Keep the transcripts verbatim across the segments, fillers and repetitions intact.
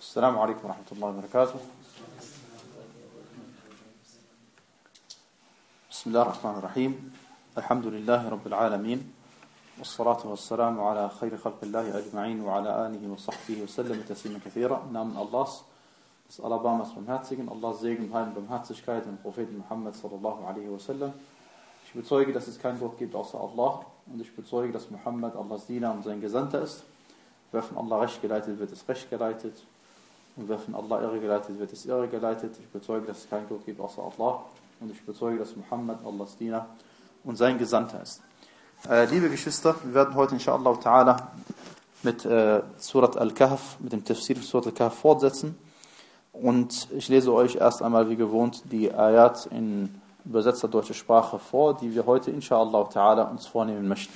السلام عليكم ورحمة الله وبركاته. بسم الله الرحمن الرحيم. الحمد لله رب العالمين والصلاة والسلام على خير خلق الله أجمعين وعلى آله وصحبه وسلم تسليما كثيرا. Im Namen Allahs, des Alabamas Barmherzigen, Allahs Segen, Heil und Barmherzigkeit und Propheten Muhammad sallallahu alaihi wasallam. Ich bezeuge, dass es keinen Gott gibt außer Allah, und ich bezeuge, dass Muhammad Allahs Diener und sein Gesandter ist. Wer von Allah recht geleitet wird, ist recht geleitet, und wer von Allah irre geleitet wird, ist irre geleitet. Ich bezeuge, dass es keinen Gott gibt außer Allah, und ich bezeuge, dass Muhammad Allahs Diener und sein Gesandter ist. Äh, liebe Geschwister, wir werden heute inshallah ta'ala mit äh, Surat Al-Kahf, mit dem Tafsir von Surat Al-Kahf fortsetzen. Und ich lese euch erst einmal wie gewohnt die Ayat in übersetzter deutscher Sprache vor, die wir heute inshallah ta'ala uns vornehmen möchten.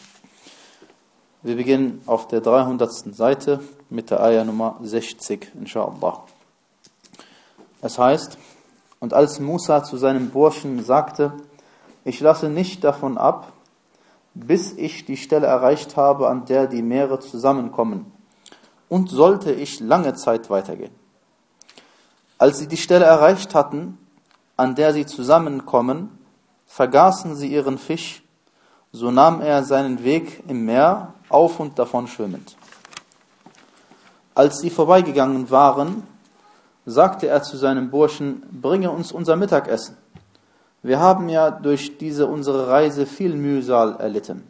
Wir beginnen auf der dreihundertsten Seite mit der Ayah Nummer sechzig, inshallah. Es heißt: Und als Musa zu seinem Burschen sagte, ich lasse nicht davon ab, bis ich die Stelle erreicht habe, an der die Meere zusammenkommen, und sollte ich lange Zeit weitergehen. Als sie die Stelle erreicht hatten, an der sie zusammenkommen, vergaßen sie ihren Fisch, so nahm er seinen Weg im Meer auf und davon schwimmend. Als sie vorbeigegangen waren, sagte er zu seinem Burschen, bringe uns unser Mittagessen. Wir haben ja durch diese unsere Reise viel Mühsal erlitten.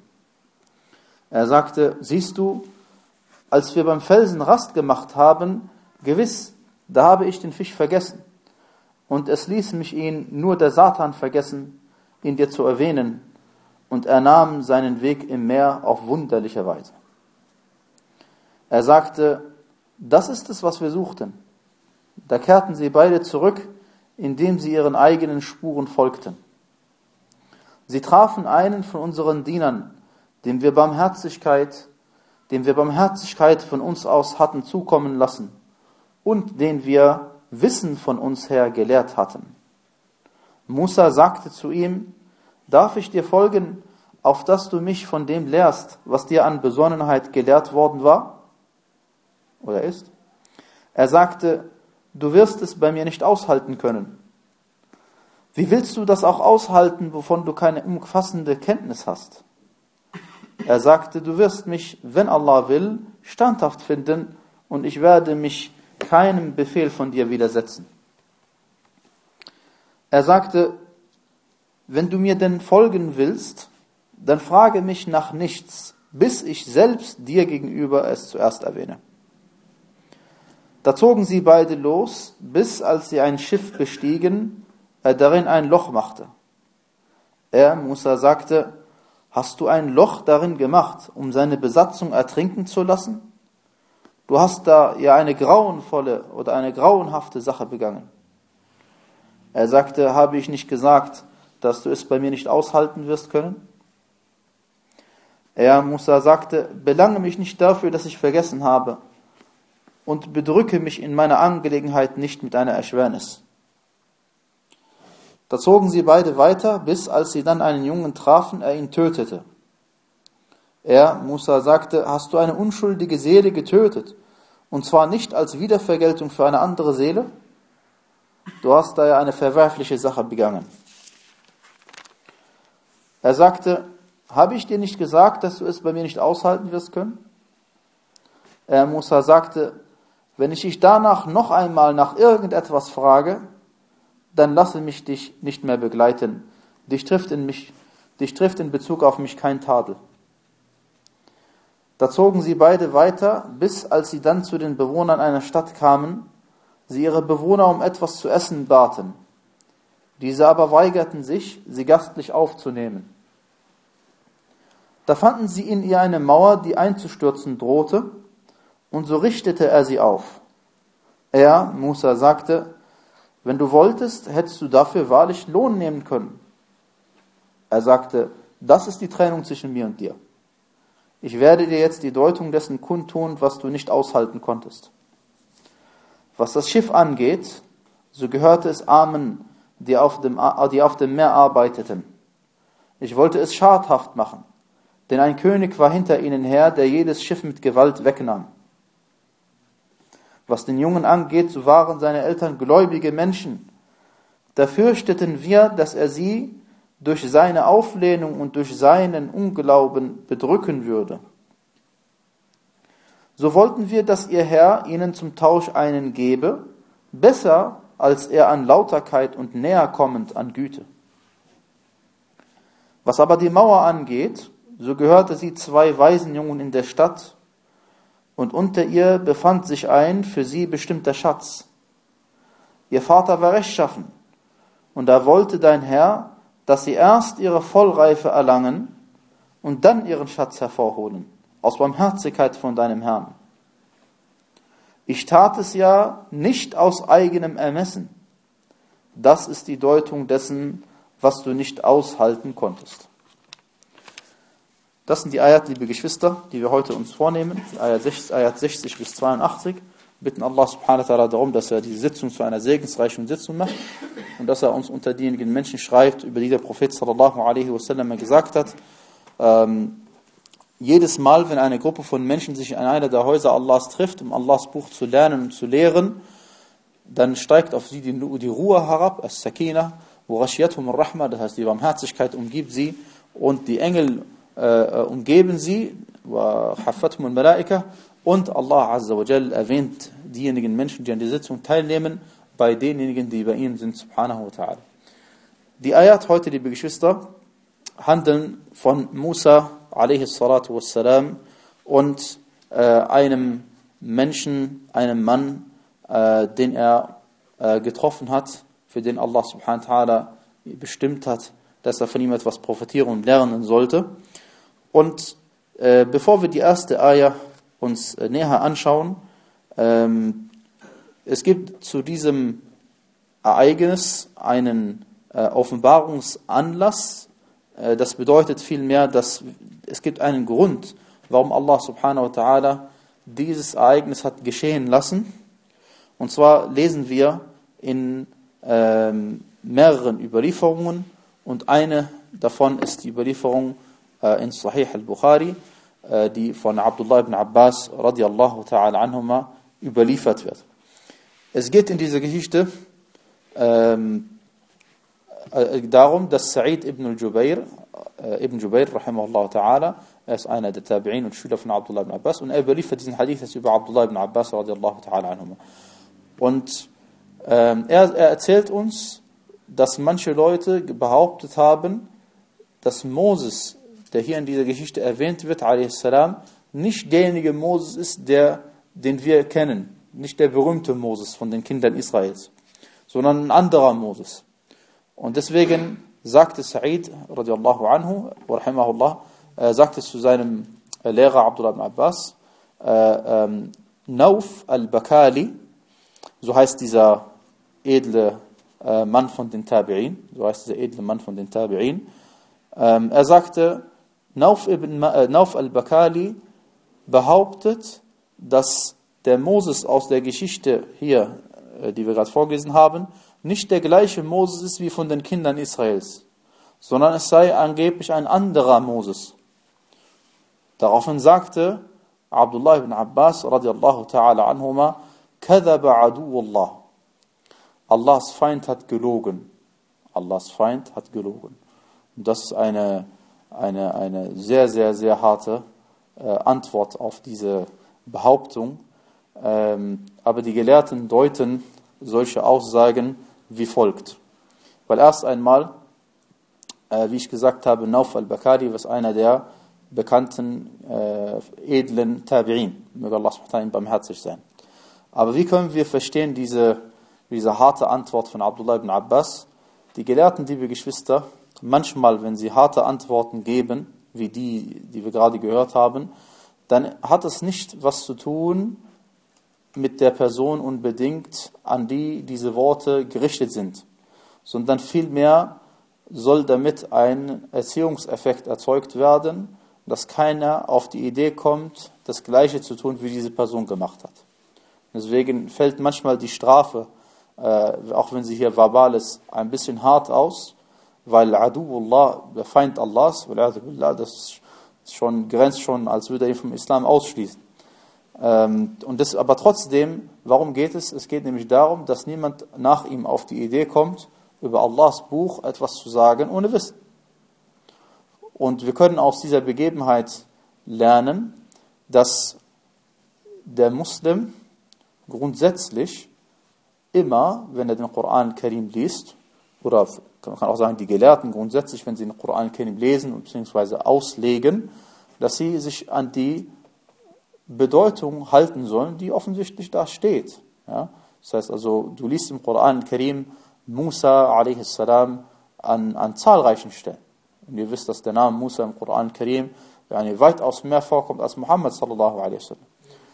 Er sagte, siehst du, als wir beim Felsen Rast gemacht haben, gewiss, da habe ich den Fisch vergessen. Und es ließ mich ihn nur der Satan vergessen, ihn dir zu erwähnen. Und er nahm seinen Weg im Meer auf wunderliche Weise. Er sagte, das ist es, was wir suchten. Da kehrten sie beide zurück, indem sie ihren eigenen Spuren folgten. Sie trafen einen von unseren Dienern, dem wir Barmherzigkeit, dem wir Barmherzigkeit von uns aus hatten zukommen lassen und den wir Wissen von uns her gelehrt hatten. Musa sagte zu ihm, darf ich dir folgen, auf dass du mich von dem lehrst, was dir an Besonnenheit gelehrt worden war? Oder ist? Er sagte, du wirst es bei mir nicht aushalten können. Wie willst du das auch aushalten, wovon du keine umfassende Kenntnis hast? Er sagte, du wirst mich, wenn Allah will, standhaft finden, und ich werde mich keinem Befehl von dir widersetzen. Er sagte, wenn du mir denn folgen willst, dann frage mich nach nichts, bis ich selbst dir gegenüber es zuerst erwähne. Da zogen sie beide los, bis als sie ein Schiff bestiegen, er darin ein Loch machte. Er, Musa, sagte, hast du ein Loch darin gemacht, um seine Besatzung ertrinken zu lassen? Du hast da ja eine grauenvolle oder eine grauenhafte Sache begangen. Er sagte, habe ich nicht gesagt, dass du es bei mir nicht aushalten wirst können? Er, Musa, sagte, belange mich nicht dafür, dass ich vergessen habe, und bedrücke mich in meiner Angelegenheit nicht mit einer Erschwernis. Da zogen sie beide weiter, bis als sie dann einen Jungen trafen, er ihn tötete. Er, Musa, sagte, hast du eine unschuldige Seele getötet, und zwar nicht als Wiedervergeltung für eine andere Seele? Du hast da ja eine verwerfliche Sache begangen. Er sagte, habe ich dir nicht gesagt, dass du es bei mir nicht aushalten wirst können? Er, Musa, sagte, wenn ich dich danach noch einmal nach irgendetwas frage, dann lasse mich dich nicht mehr begleiten. Dich trifft in mich, dich trifft in Bezug auf mich kein Tadel. Da zogen sie beide weiter, bis als sie dann zu den Bewohnern einer Stadt kamen, sie ihre Bewohner um etwas zu essen baten. Diese aber weigerten sich, sie gastlich aufzunehmen. Da fanden sie in ihr eine Mauer, die einzustürzen drohte, und so richtete er sie auf. Er, Musa, sagte, wenn du wolltest, hättest du dafür wahrlich Lohn nehmen können. Er sagte, das ist die Trennung zwischen mir und dir. Ich werde dir jetzt die Deutung dessen kundtun, was du nicht aushalten konntest. Was das Schiff angeht, so gehörte es Armen, die auf dem, die auf dem Meer arbeiteten. Ich wollte es schadhaft machen, denn ein König war hinter ihnen her, der jedes Schiff mit Gewalt wegnahm. Was den Jungen angeht, so waren seine Eltern gläubige Menschen. Da fürchteten wir, dass er sie durch seine Auflehnung und durch seinen Unglauben bedrücken würde. So wollten wir, dass ihr Herr ihnen zum Tausch einen gebe, besser als er an Lauterkeit und näher kommend an Güte. Was aber die Mauer angeht, so gehörte sie zwei Waisenjungen in der Stadt, und unter ihr befand sich ein für sie bestimmter Schatz. Ihr Vater war rechtschaffen, und da wollte dein Herr, dass sie erst ihre Vollreife erlangen und dann ihren Schatz hervorholen, aus Barmherzigkeit von deinem Herrn. Ich tat es ja nicht aus eigenem Ermessen. Das ist die Deutung dessen, was du nicht aushalten konntest. Das sind die Ayat, liebe Geschwister, die wir heute uns vornehmen. Die Ayat sechzig bis zweiundachtzig. Wir bitten Allah subhanahu wa ta'ala darum, dass er diese Sitzung zu einer segensreichen Sitzung macht und dass er uns unter diejenigen Menschen schreibt, über die der Prophet sallallahu alaihi wasallam gesagt hat, ähm, jedes Mal, wenn eine Gruppe von Menschen sich in einer der Häuser Allahs trifft, um Allahs Buch zu lernen und zu lehren, dann steigt auf sie die, die Ruhe herab, as-Sakina, wo Rashiyatuhum ar-Rahma, das heißt die Barmherzigkeit umgibt sie und die Engel äh, umgeben sie, wa haffathum al-Malaika, und Allah Azza wa Jal erwähnt diejenigen Menschen, die an der Sitzung teilnehmen, bei denjenigen, die bei ihnen sind, subhanahu wa ta'ala. Die Ayat heute, liebe Geschwister, handeln von Musa alaihi salatu wassalam und äh, einem Menschen, einem Mann, äh, den er äh, getroffen hat, für den Allah subhanahu wa ta'ala bestimmt hat, dass er von ihm etwas profitieren und lernen sollte. Und äh, bevor wir die erste Ayah uns äh, näher anschauen, ähm, es gibt zu diesem Ereignis einen äh, Offenbarungsanlass. Äh, das bedeutet vielmehr, dass es gibt einen Grund, warum Allah subhanahu wa ta'ala dieses Ereignis hat geschehen lassen. Und zwar lesen wir in ähm, mehreren Überlieferungen, und eine davon ist die Überlieferung äh, in Sahih al-Bukhari, äh, die von Abdullah ibn Abbas radiallahu ta'ala anhuma überliefert wird. Es geht in dieser Geschichte ähm, äh, darum, dass Sa'id ibn al-Jubayr, äh, ibn Jubayr rahimahullah ta'ala, er ist einer der Tabi'in und Schüler von Abdullah ibn Abbas, und er überliefert diesen Hadith über Abdullah ibn Abbas radiallahu ta'ala anhuma. Und ähm, er, er erzählt uns, dass manche Leute behauptet haben, dass Moses, der hier in dieser Geschichte erwähnt wird, alayhis salam, nicht derjenige Moses ist, der, den wir kennen, nicht der berühmte Moses von den Kindern Israels, sondern ein anderer Moses. Und deswegen sagte Sa'id radiallahu anhu, rahimahullah, äh, sagte zu seinem Lehrer Abdullah ibn Abbas, äh, ähm, Nauf al-Bakali, so heißt dieser edle äh, Mann von den Tabi'in, so heißt dieser edle Mann von den Tabi'in, ähm, er sagte, Nauf, ibn, äh, Nauf al-Bakali behauptet, dass der Moses aus der Geschichte hier, äh, die wir gerade vorgelesen haben, nicht der gleiche Moses ist wie von den Kindern Israels, sondern es sei angeblich ein anderer Moses. Daraufhin sagte Abdullah ibn Abbas radiallahu ta'ala anhuma, kadhaba aduwullah. Allahs Feind hat gelogen. Allahs Feind hat gelogen. Und das ist eine, eine, eine sehr, sehr, sehr harte äh, Antwort auf diese Behauptung. Ähm, aber die Gelehrten deuten solche Aussagen wie folgt. Weil erst einmal, äh, wie ich gesagt habe, Nauf al-Bakali, was einer der bekannten, äh, edlen Tabi'in, möge Allah subhanahu wa ta'ala ihm barmherzig sein. Aber wie können wir verstehen diese, diese harte Antwort von Abdullah ibn Abbas? Die Gelehrten, liebe Geschwister, manchmal, wenn sie harte Antworten geben, wie die, die wir gerade gehört haben, dann hat es nicht was zu tun mit der Person unbedingt, an die diese Worte gerichtet sind, sondern vielmehr soll damit ein Erziehungseffekt erzeugt werden, dass keiner auf die Idee kommt, das Gleiche zu tun, wie diese Person gemacht hat. Deswegen fällt manchmal die Strafe, äh, auch wenn sie hier verbal ist, ein bisschen hart aus, weil Aduwullah, der Feind Allahs, das schon, grenzt schon, als würde er ihn vom Islam ausschließen. Ähm, und das, aber trotzdem, warum geht es? Es geht nämlich darum, dass niemand nach ihm auf die Idee kommt, über Allahs Buch etwas zu sagen, ohne Wissen. Und wir können aus dieser Begebenheit lernen, dass der Muslim grundsätzlich immer, wenn er den Koran Karim liest, oder man kann auch sagen, die Gelehrten grundsätzlich, wenn sie den Koran Karim lesen bzw. auslegen, dass sie sich an die Bedeutung halten sollen, die offensichtlich da steht. Ja? Das heißt also, du liest im Koran Karim Musa a s. an, an zahlreichen Stellen. Und ihr wisst, dass der Name Musa im Koran Karim yani weitaus mehr vorkommt als Muhammad sallallahu alaihi wasallam.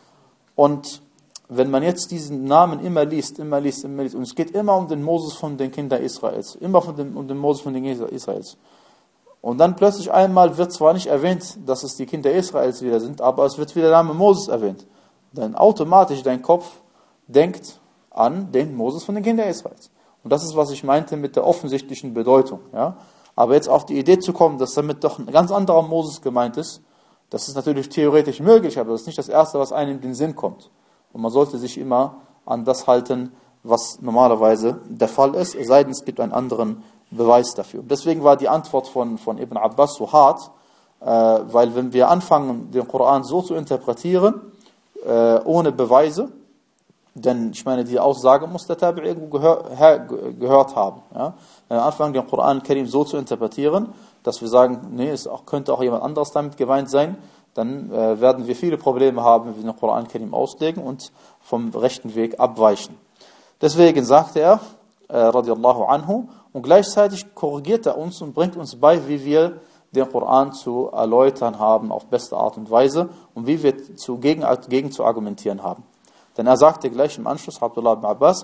Und wenn man jetzt diesen Namen immer liest, immer liest, immer liest, und es geht immer um den Moses von den Kindern Israels, immer von dem, um den Moses von den Kindern Israels. Und dann plötzlich einmal wird zwar nicht erwähnt, dass es die Kinder Israels wieder sind, aber es wird wieder der Name Moses erwähnt. Dann automatisch dein Kopf denkt an den Moses von den Kindern Israels. Und das ist, was ich meinte mit der offensichtlichen Bedeutung. Ja? Aber jetzt auf die Idee zu kommen, dass damit doch ein ganz anderer Moses gemeint ist, das ist natürlich theoretisch möglich, aber das ist nicht das Erste, was einem in den Sinn kommt. Und man sollte sich immer an das halten, was normalerweise der Fall ist, es sei denn, es gibt einen anderen Beweis dafür. Und deswegen war die Antwort von, von Ibn Abbas so hart, äh, weil wenn wir anfangen, den Koran so zu interpretieren, äh, ohne Beweise, denn ich meine, die Aussage muss der Tabi irgendwo gehör, her, gehört haben. Ja? Wenn wir anfangen, den Koran Karim so zu interpretieren, dass wir sagen, nee, es auch, könnte auch jemand anderes damit gemeint sein, dann äh, werden wir viele Probleme haben, wenn wir den Koran Karim auslegen und vom rechten Weg abweichen. Deswegen sagte er, äh, radiallahu anhu, und gleichzeitig korrigiert er uns und bringt uns bei, wie wir den Koran zu erläutern haben auf beste Art und Weise und wie wir zu, gegen, gegen zu argumentieren haben. Denn er sagte gleich im Anschluss, Abdullah ibn Abbas,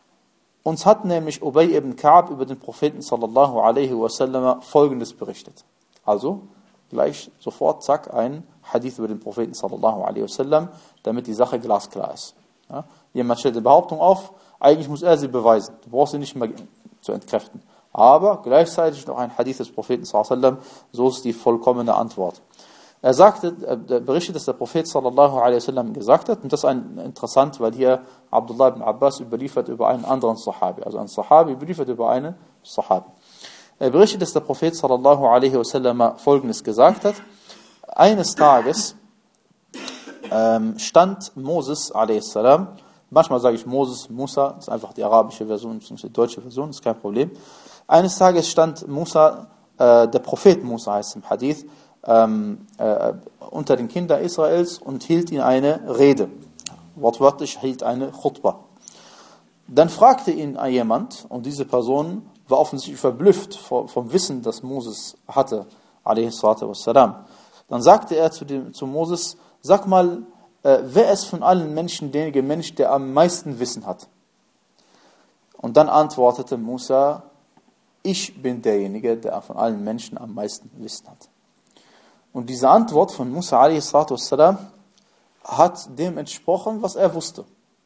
uns hat nämlich Ubay ibn Ka'b über den Propheten sallallahu alaihi wasallam Folgendes berichtet. Also gleich sofort, zack, ein Hadith über den Propheten sallallahu alaihi wasallam, damit die Sache glasklar ist. Ja? Jemand stellt die Behauptung auf, eigentlich muss er sie beweisen. Du brauchst sie nicht mehr zu entkräften. Aber gleichzeitig noch ein Hadith des Propheten sallallahu alaihi wasallam, so ist die vollkommene Antwort. Er sagte, er berichtet, dass der Prophet sallallahu alaihi wasallam gesagt hat, und das ist ein, interessant, weil hier Abdullah ibn Abbas überliefert über einen anderen Sahabi, also ein Sahabi überliefert über einen Sahabi. Er berichtet, dass der Prophet sallallahu alaihi wasallam Folgendes gesagt hat: Eines Tages ähm, stand Moses alaihi salam, manchmal sage ich Moses, Musa, das ist einfach die arabische Version, die deutsche Version, ist kein Problem. Eines Tages stand Musa, äh, der Prophet Musa heißt im Hadith, Ähm, äh, unter den Kindern Israels und hielt ihnen eine Rede. Wortwörtlich hielt eine Khutbah. Dann fragte ihn jemand, und diese Person war offensichtlich verblüfft vom, vom Wissen, das Moses hatte, alaihi salatu wassalam. Dann sagte er zu, dem, zu Moses, sag mal, äh, wer ist von allen Menschen derjenige Mensch, der am meisten Wissen hat? Und dann antwortete Musa, ich bin derjenige, der von allen Menschen am meisten Wissen hat. Und diese Antwort von Musa alaihi salatu wassalam hat dem entsprochen, was er wusste.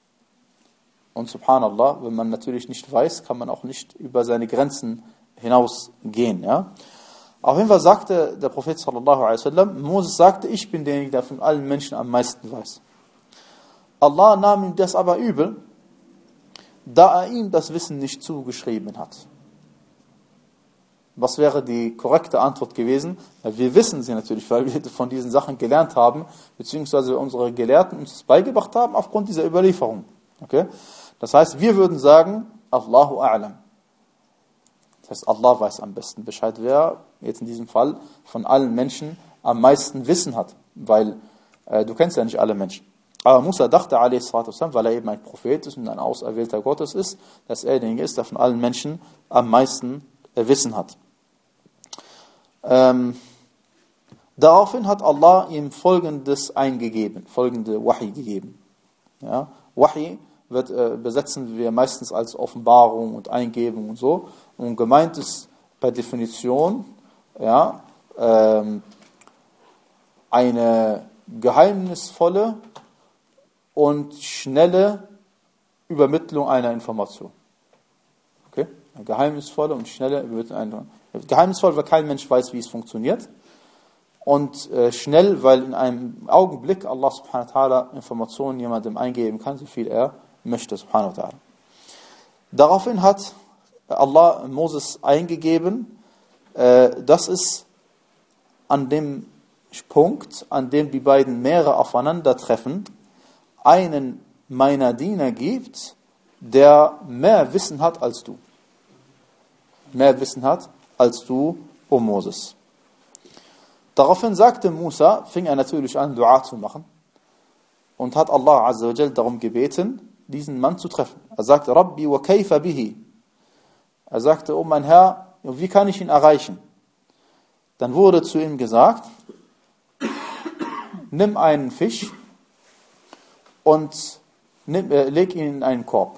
Und subhanallah, wenn man natürlich nicht weiß, kann man auch nicht über seine Grenzen hinausgehen. Ja? Auf jeden Fall sagte der Prophet sallallahu alaihi wasallam, Moses sagte, ich bin derjenige, der von allen Menschen am meisten weiß. Allah nahm ihm das aber übel, da er ihm das Wissen nicht zugeschrieben hat. Was wäre die korrekte Antwort gewesen? Wir wissen sie natürlich, weil wir von diesen Sachen gelernt haben, beziehungsweise unsere Gelehrten uns das beigebracht haben aufgrund dieser Überlieferung. Okay? Das heißt, wir würden sagen, Allahu a'lam. Das heißt, Allah weiß am besten Bescheid, wer jetzt in diesem Fall von allen Menschen am meisten Wissen hat. Weil äh, du kennst ja nicht alle Menschen. Aber Musa dachte, alaihi salatu wassalam, weil er eben ein Prophet ist und ein Auserwählter Gottes ist, dass er derjenige ist, der von allen Menschen am meisten äh, Wissen hat. Ähm, daraufhin hat Allah ihm Folgendes eingegeben, folgende Wahi gegeben. Ja, Wahi wird, äh, besetzen wir meistens als Offenbarung und Eingebung und so. Und gemeint ist per Definition ja, ähm, eine geheimnisvolle und schnelle Übermittlung einer Information. Okay? Eine geheimnisvolle und schnelle Übermittlung einer Information. Geheimnisvoll, weil kein Mensch weiß, wie es funktioniert. und äh, schnell, weil in einem Augenblick Allah subhanahu wa ta'ala Informationen jemandem eingeben kann, so viel er möchte, subhanahu wa ta'ala. Daraufhin hat Allah Moses eingegeben, äh, dass es an dem Punkt, an dem die beiden Meere aufeinandertreffen, einen meiner Diener gibt, der mehr Wissen hat als du. Mehr Wissen hat als du, o Moses. Daraufhin sagte Musa, fing er natürlich an, Dua zu machen und hat Allah Azza wa Jal darum gebeten, diesen Mann zu treffen. Er sagte, Rabbi wa kayfa bihi. Er sagte, oh mein Herr, wie kann ich ihn erreichen? Dann wurde zu ihm gesagt, nimm einen Fisch und nimm, äh, leg ihn in einen Korb.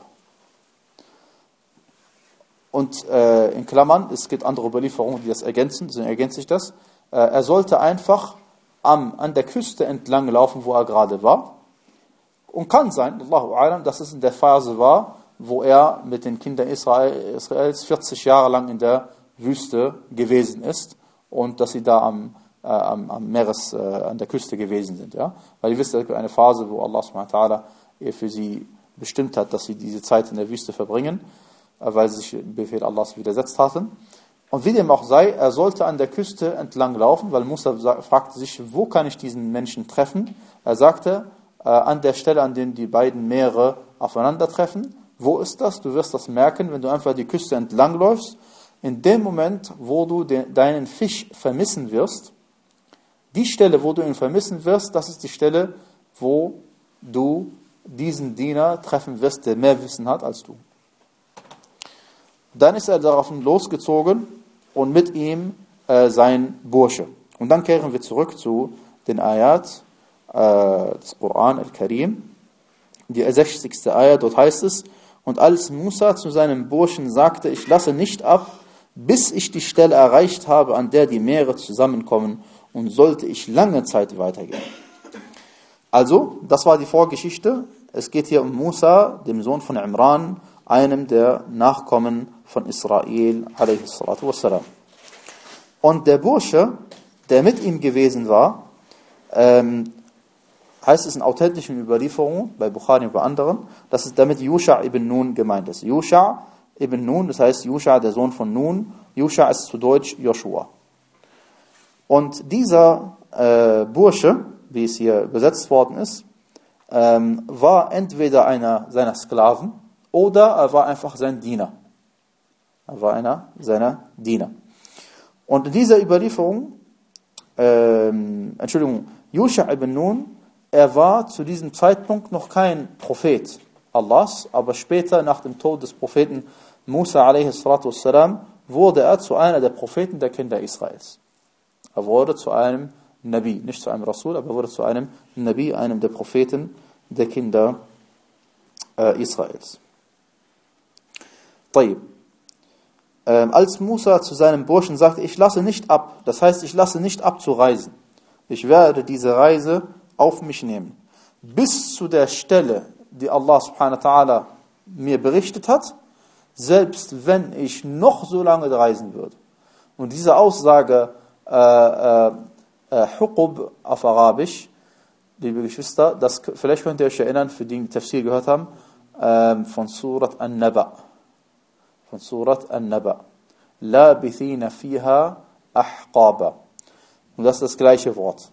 Und äh, in Klammern, es gibt andere Überlieferungen, die das ergänzen, deswegen ergänzt sich das. Äh, er sollte einfach am, an der Küste entlang laufen, wo er gerade war. Und kann sein, Allahu A'lam, dass es in der Phase war, wo er mit den Kindern Israel, Israels vierzig Jahre lang in der Wüste gewesen ist und dass sie da am, äh, am, am Meeres, äh, an der Küste gewesen sind. Ja? Weil ihr wisst, es gibt eine Phase, wo Allah subhanahu wa ta'ala für sie bestimmt hat, dass sie diese Zeit in der Wüste verbringen, äh, weil sie sich dem Befehl Allahs widersetzt hatten. Und wie dem auch sei, er sollte an der Küste entlang laufen, weil Musa fragte sich, wo kann ich diesen Menschen treffen? Er sagte, äh, an der Stelle, an der die beiden Meere aufeinandertreffen. Wo ist das? Du wirst das merken, wenn du einfach die Küste entlang läufst. In dem Moment, wo du de, deinen Fisch vermissen wirst, die Stelle, wo du ihn vermissen wirst, das ist die Stelle, wo du diesen Diener treffen wirst, der mehr Wissen hat als du. Dann ist er daraufhin losgezogen und mit ihm äh, sein Bursche. Und dann kehren wir zurück zu den Ayat äh, des Koran al-Karim. Die sechzigste Ayat, dort heißt es, und als Musa zu seinem Burschen sagte, ich lasse nicht ab, bis ich die Stelle erreicht habe, an der die Meere zusammenkommen, und sollte ich lange Zeit weitergehen. Also, das war die Vorgeschichte. Es geht hier um Musa, dem Sohn von Imran, einem der Nachkommen von Israel, alaihi salatu wassalam. Und der Bursche, der mit ihm gewesen war, ähm, heißt es in authentischen Überlieferungen, bei Bukhari und bei anderen, dass es damit Yusha ibn Nun gemeint ist. Yusha ibn Nun, das heißt Yusha, der Sohn von Nun. Yusha ist zu Deutsch Joshua. Und dieser äh, Bursche, wie es hier übersetzt worden ist, ähm, war entweder einer seiner Sklaven oder er war einfach sein Diener. Er war einer seiner Diener. Und in dieser Überlieferung, ähm, Entschuldigung, Yusha ibn Nun, er war zu diesem Zeitpunkt noch kein Prophet Allahs, aber später, nach dem Tod des Propheten Musa alaihi salatu wassalam, wurde er zu einer der Propheten der Kinder Israels. Er wurde zu einem Nabi, nicht zu einem Rasul, aber er wurde zu einem Nabi, einem der Propheten der Kinder äh, Israels. طيب. Ähm, als Musa zu seinem Burschen sagte, ich lasse nicht ab, das heißt, ich lasse nicht ab zu reisen. Ich werde diese Reise auf mich nehmen. Bis zu der Stelle, die Allah subhanahu wa ta'ala mir berichtet hat, selbst wenn ich noch so lange reisen würde. Und diese Aussage, äh, äh, äh, Huqub auf Arabisch, liebe Geschwister, das, vielleicht könnt ihr euch erinnern, für die, die Tafsir gehört haben, äh, von Surat An-Naba. Von Surat An-Naba. Labithina fiha ahqaba. Und das ist das gleiche Wort.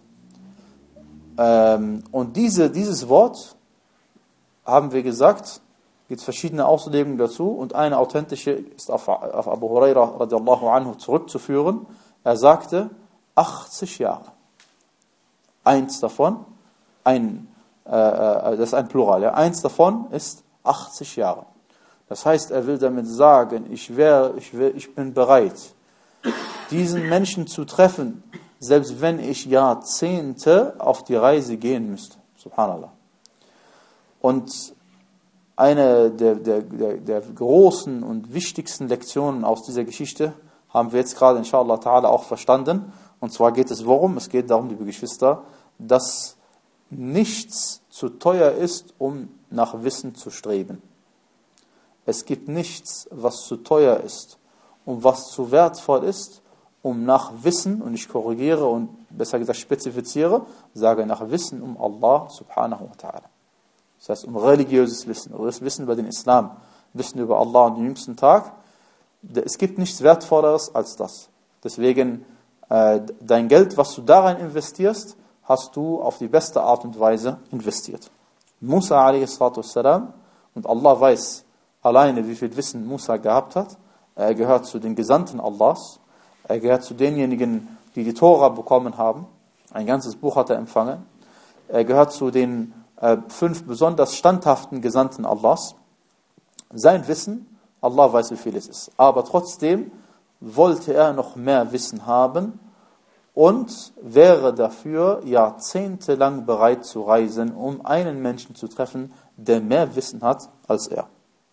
Ähm, und diese, dieses Wort, haben wir gesagt, gibt es verschiedene Auslegungen dazu und eine authentische ist auf, auf Abu Huraira radiallahu anhu zurückzuführen. Er sagte achtzig Jahre. Eins davon, ein, äh, das ist ein Plural, ja. Eins davon ist achtzig Jahre. Das heißt, er will damit sagen, ich, wär, ich, wär, ich bin bereit, diesen Menschen zu treffen, selbst wenn ich Jahrzehnte auf die Reise gehen müsste. Subhanallah. Und eine der, der, der, der großen und wichtigsten Lektionen aus dieser Geschichte haben wir jetzt gerade inshallah ta'ala auch verstanden. Und zwar geht es worum? Es geht darum, liebe Geschwister, dass nichts zu teuer ist, um nach Wissen zu streben. Es gibt nichts, was zu teuer ist und was zu wertvoll ist, um nach Wissen, und ich korrigiere und besser gesagt spezifiziere, sage nach Wissen um Allah subhanahu wa ta'ala. Das heißt, um religiöses Wissen, oder das Wissen über den Islam, Wissen über Allah und den jüngsten Tag. Es gibt nichts Wertvolleres als das. Deswegen, äh, dein Geld, was du da rein investierst, hast du auf die beste Art und Weise investiert. Musa a s. und Allah weiß alleine, wie viel Wissen Musa gehabt hat. Er gehört zu den Gesandten Allahs. Er gehört zu denjenigen, die die Tora bekommen haben. Ein ganzes Buch hat er empfangen. Er gehört zu den äh, fünf besonders standhaften Gesandten Allahs. Sein Wissen, Allah weiß, wie viel es ist. Aber trotzdem wollte er noch mehr Wissen haben und wäre dafür jahrzehntelang bereit zu reisen, um einen Menschen zu treffen, der mehr Wissen hat als er.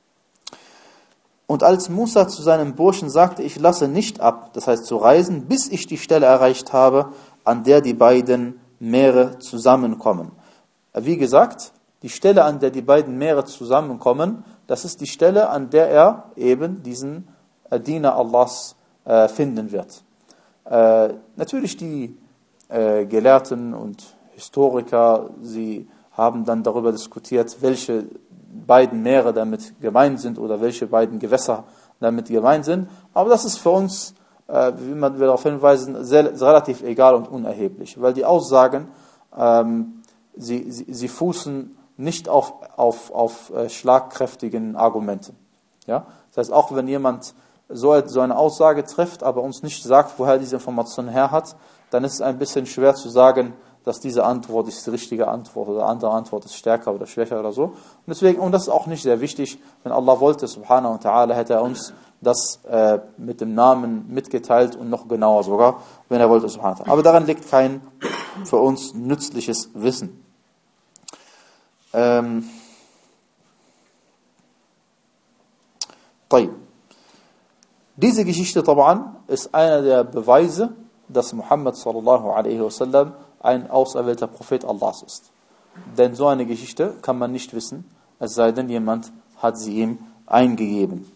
Und als Musa zu seinem Burschen sagte, ich lasse nicht ab, das heißt zu reisen, bis ich die Stelle erreicht habe, an der die beiden Meere zusammenkommen. Wie gesagt, die Stelle, an der die beiden Meere zusammenkommen, das ist die Stelle, an der er eben diesen Diener Allahs äh, finden wird. Äh, natürlich die äh, Gelehrten und Historiker, sie haben dann darüber diskutiert, welche beiden Meere damit gemeint sind oder welche beiden Gewässer damit gemeint sind. Aber das ist für uns, äh, wie man will darauf hinweisen, sehr, sehr relativ egal und unerheblich, weil die Aussagen, ähm, sie, sie, sie fußen nicht auf, auf, auf äh, schlagkräftigen Argumenten. Ja? Das heißt, auch wenn jemand so, so eine Aussage trifft, aber uns nicht sagt, woher diese Information her hat, dann ist es ein bisschen schwer zu sagen, dass diese Antwort ist die richtige Antwort oder andere Antwort ist stärker oder schwächer oder so. Und deswegen, und das ist auch nicht sehr wichtig, wenn Allah wollte, subhanahu wa ta'ala, hätte er uns das äh, mit dem Namen mitgeteilt und noch genauer sogar, wenn er wollte, subhanahu wa ta'ala. Aber daran liegt kein für uns nützliches Wissen. Ähm, Diese Geschichte, طبعا, ist einer der Beweise, dass Muhammad sallallahu alaihi wasallam ein auserwählter Prophet Allahs ist. Denn so eine Geschichte kann man nicht wissen, es sei denn, jemand hat sie ihm eingegeben.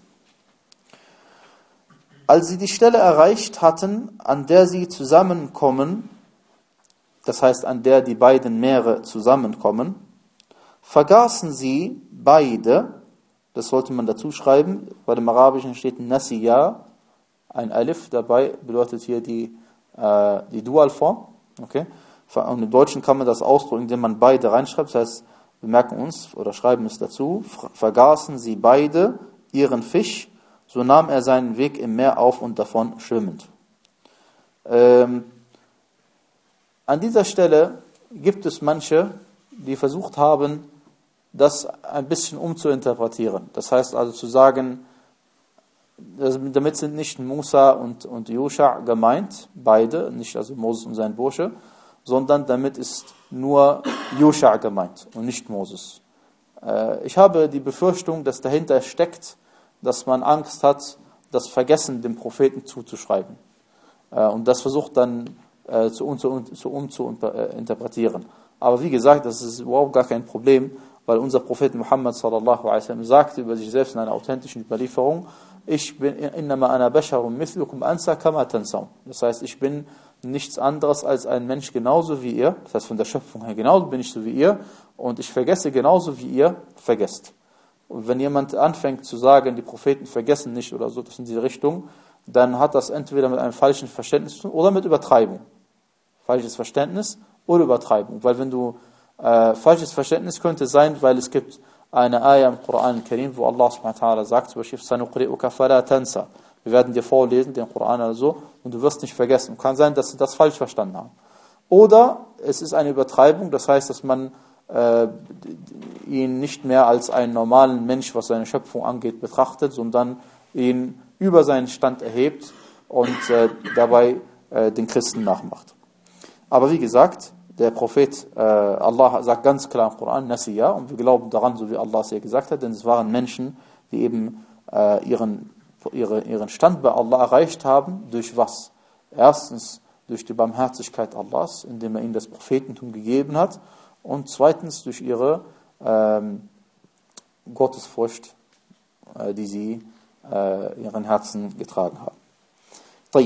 Als sie die Stelle erreicht hatten, an der sie zusammenkommen, das heißt, an der die beiden Meere zusammenkommen, vergaßen sie beide, das sollte man dazu schreiben, bei dem Arabischen steht Nasiya, ein Alif dabei, bedeutet hier die, äh, die Dualform, okay? Und im Deutschen kann man das ausdrücken, indem man beide reinschreibt. Das heißt, wir merken uns oder schreiben es dazu. Vergaßen sie beide ihren Fisch, so nahm er seinen Weg im Meer auf und davon schwimmend. Ähm, an dieser Stelle gibt es manche, die versucht haben, das ein bisschen umzuinterpretieren. Das heißt also zu sagen, damit sind nicht Musa und, und Yusha gemeint, beide, nicht also Moses und sein Bursche, sondern damit ist nur Yusha gemeint und nicht Moses. Äh, ich habe die Befürchtung, dass dahinter steckt, dass man Angst hat, das Vergessen dem Propheten zuzuschreiben. Äh, und das versucht dann äh, zu, zu, zu umzuinterpretieren. Aber wie gesagt, das ist überhaupt gar kein Problem, weil unser Prophet Muhammad sallallahu alaihi wasallam sagte über sich selbst in einer authentischen Überlieferung, ich bin innama ana basharun mithlukum ansa kama tansaun. Das heißt, ich bin nichts anderes als ein Mensch genauso wie ihr. Das heißt, von der Schöpfung her genauso bin ich so wie ihr und ich vergesse genauso wie ihr vergesst. Und wenn jemand anfängt zu sagen, die Propheten vergessen nicht oder so, das in diese Richtung, dann hat das entweder mit einem falschen Verständnis zu tun oder mit Übertreibung. Falsches Verständnis oder Übertreibung. Weil wenn du äh, falsches Verständnis könnte sein, weil es gibt eine Ayah im Koran al-Karim, wo Allah subhanahu wa ta'ala sagt, zum Beispiel, Sanuqri'uka fala tansa. Wir werden dir vorlesen, den Koran oder so, und du wirst nicht vergessen. Kann sein, dass sie das falsch verstanden haben. Oder es ist eine Übertreibung, das heißt, dass man äh, ihn nicht mehr als einen normalen Mensch, was seine Schöpfung angeht, betrachtet, sondern ihn über seinen Stand erhebt und äh, dabei äh, den Christen nachmacht. Aber wie gesagt, der Prophet, äh, Allah sagt ganz klar im Koran, Nasiya, und wir glauben daran, so wie Allah es ja gesagt hat, denn es waren Menschen, die eben äh, ihren, ihre, ihren Stand bei Allah erreicht haben, durch was? Erstens durch die Barmherzigkeit Allahs, indem er ihnen das Prophetentum gegeben hat, und zweitens durch ihre ähm, Gottesfurcht, äh, die sie äh, ihren Herzen getragen haben. طيب.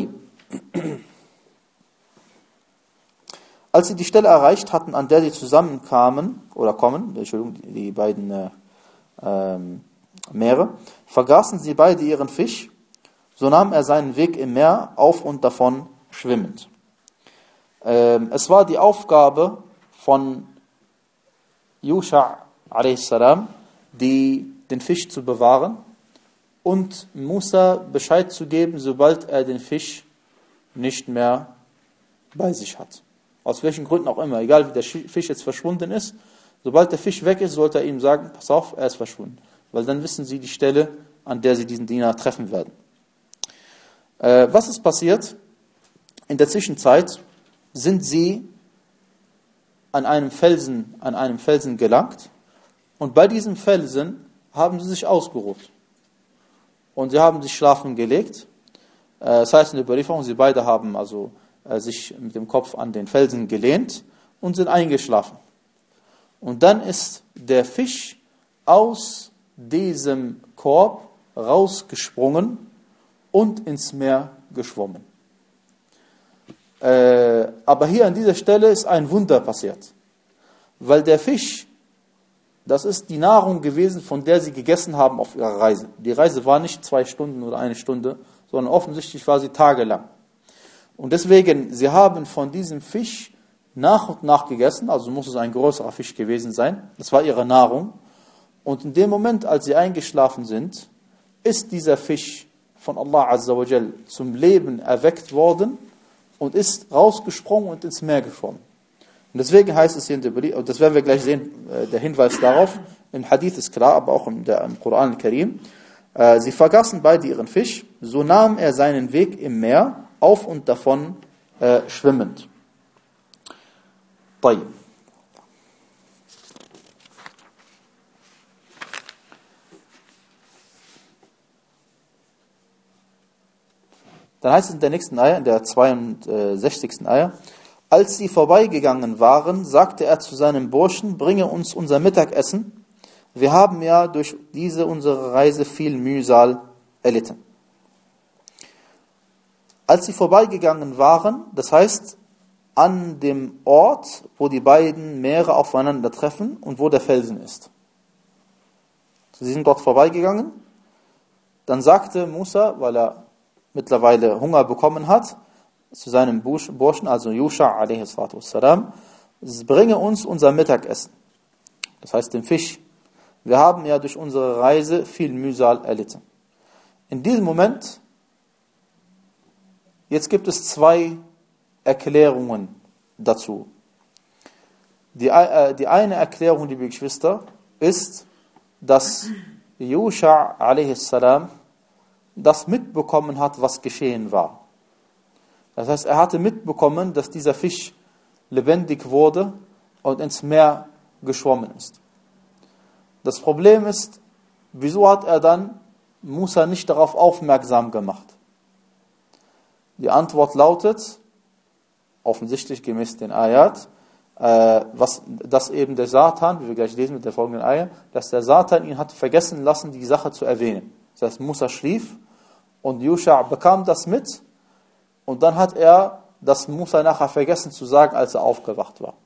Als sie die Stelle erreicht hatten, an der sie zusammenkamen, oder kommen, Entschuldigung, die, die beiden äh, ähm, Meere, vergaßen sie beide ihren Fisch, so nahm er seinen Weg im Meer auf und davon schwimmend. Ähm, es war die Aufgabe von Yusha a s, die den Fisch zu bewahren und Musa Bescheid zu geben, sobald er den Fisch nicht mehr bei sich hat. Aus welchen Gründen auch immer, egal wie der Fisch jetzt verschwunden ist, sobald der Fisch weg ist, sollte er ihm sagen, pass auf, er ist verschwunden. Weil dann wissen sie die Stelle, an der sie diesen Diener treffen werden. Äh, was ist passiert? In der Zwischenzeit sind sie an einem Felsen, an einem Felsen gelangt und bei diesem Felsen haben sie sich ausgeruht. Und sie haben sich schlafen gelegt. Äh, das heißt in der Überlieferung, sie beide haben also sich mit dem Kopf an den Felsen gelehnt und sind eingeschlafen. Und dann ist der Fisch aus diesem Korb rausgesprungen und ins Meer geschwommen. Äh, aber hier an dieser Stelle ist ein Wunder passiert. Weil der Fisch, das ist die Nahrung gewesen, von der sie gegessen haben auf ihrer Reise. Die Reise war nicht zwei Stunden oder eine Stunde, sondern offensichtlich war sie tagelang. Und deswegen, sie haben von diesem Fisch nach und nach gegessen, also muss es ein größerer Fisch gewesen sein, das war ihre Nahrung. Und in dem Moment, als sie eingeschlafen sind, ist dieser Fisch von Allah Azza wa Jal zum Leben erweckt worden und ist rausgesprungen und ins Meer geschwommen. Und deswegen heißt es hier in der Überlieferung, und das werden wir gleich sehen, der Hinweis darauf, im Hadith ist klar, aber auch im, der, im Koran al-Karim, sie vergaßen beide ihren Fisch, so nahm er seinen Weg im Meer, auf und davon äh, schwimmend. طيب. Dann heißt es in der nächsten Eier, in der zweiundsechzigsten Eier, als sie vorbeigegangen waren, sagte er zu seinem Burschen, bringe uns unser Mittagessen, wir haben ja durch diese unsere Reise viel Mühsal erlitten. Als sie vorbeigegangen waren, das heißt an dem Ort, wo die beiden Meere aufeinandertreffen und wo der Felsen ist. Sie sind dort vorbeigegangen, dann sagte Musa, weil er mittlerweile Hunger bekommen hat, zu seinem Burschen, also Yusha a s, bringe uns unser Mittagessen. Das heißt den Fisch. Wir haben ja durch unsere Reise viel Mühsal erlitten. In diesem Moment, jetzt gibt es zwei Erklärungen dazu. Die, äh, die eine Erklärung, liebe Geschwister, ist, dass Yusha a s das mitbekommen hat, was geschehen war. Das heißt, er hatte mitbekommen, dass dieser Fisch lebendig wurde und ins Meer geschwommen ist. Das Problem ist, wieso hat er dann Musa nicht darauf aufmerksam gemacht? Die Antwort lautet, offensichtlich gemäß den Ayat, äh, was, dass eben der Satan, wie wir gleich lesen mit der folgenden Ayat, dass der Satan ihn hat vergessen lassen, die Sache zu erwähnen. Das heißt, Musa schlief und Yusha bekam das mit und dann hat er das Musa nachher vergessen zu sagen, als er aufgewacht war.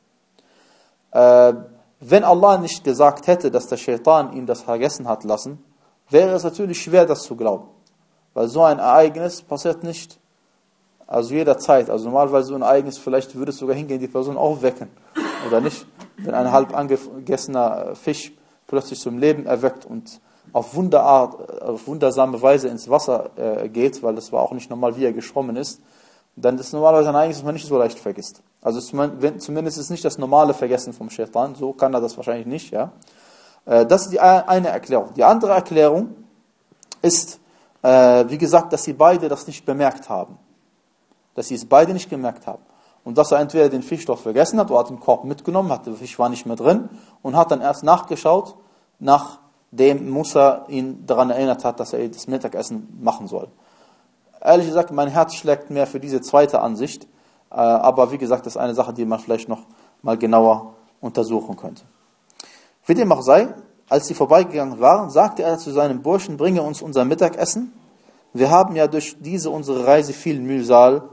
Äh, wenn Allah nicht gesagt hätte, dass der Shaitan ihn das vergessen hat lassen, wäre es natürlich schwer, das zu glauben. Weil so ein Ereignis passiert nicht also jederzeit. Also normalerweise so ein Ereignis, vielleicht würde es sogar hingehen, die Person aufwecken. Oder nicht? Wenn ein halb angegessener Fisch plötzlich zum Leben erweckt und auf Wunderart, auf wundersame Weise ins Wasser äh, geht, weil das war auch nicht normal, wie er geschwommen ist, dann ist normalerweise ein Ereignis, das man nicht so leicht vergisst. Also zumindest ist nicht das normale Vergessen vom Shaitan, so kann er das wahrscheinlich nicht. Ja. Äh, das ist die eine Erklärung. Die andere Erklärung ist, äh, wie gesagt, dass sie beide das nicht bemerkt haben. Dass sie es beide nicht gemerkt haben. Und dass er entweder den Fisch dort vergessen hat oder hat den Korb mitgenommen, hat, der Fisch war nicht mehr drin und hat dann erst nachgeschaut, nachdem Musa ihn daran erinnert hat, dass er das Mittagessen machen soll. Ehrlich gesagt, mein Herz schlägt mehr für diese zweite Ansicht, äh, aber wie gesagt, das ist eine Sache, die man vielleicht noch mal genauer untersuchen könnte. Wie dem auch sei, als sie vorbeigegangen waren, sagte er zu seinem Burschen, bringe uns unser Mittagessen. Wir haben ja durch diese unsere Reise viel Mühsal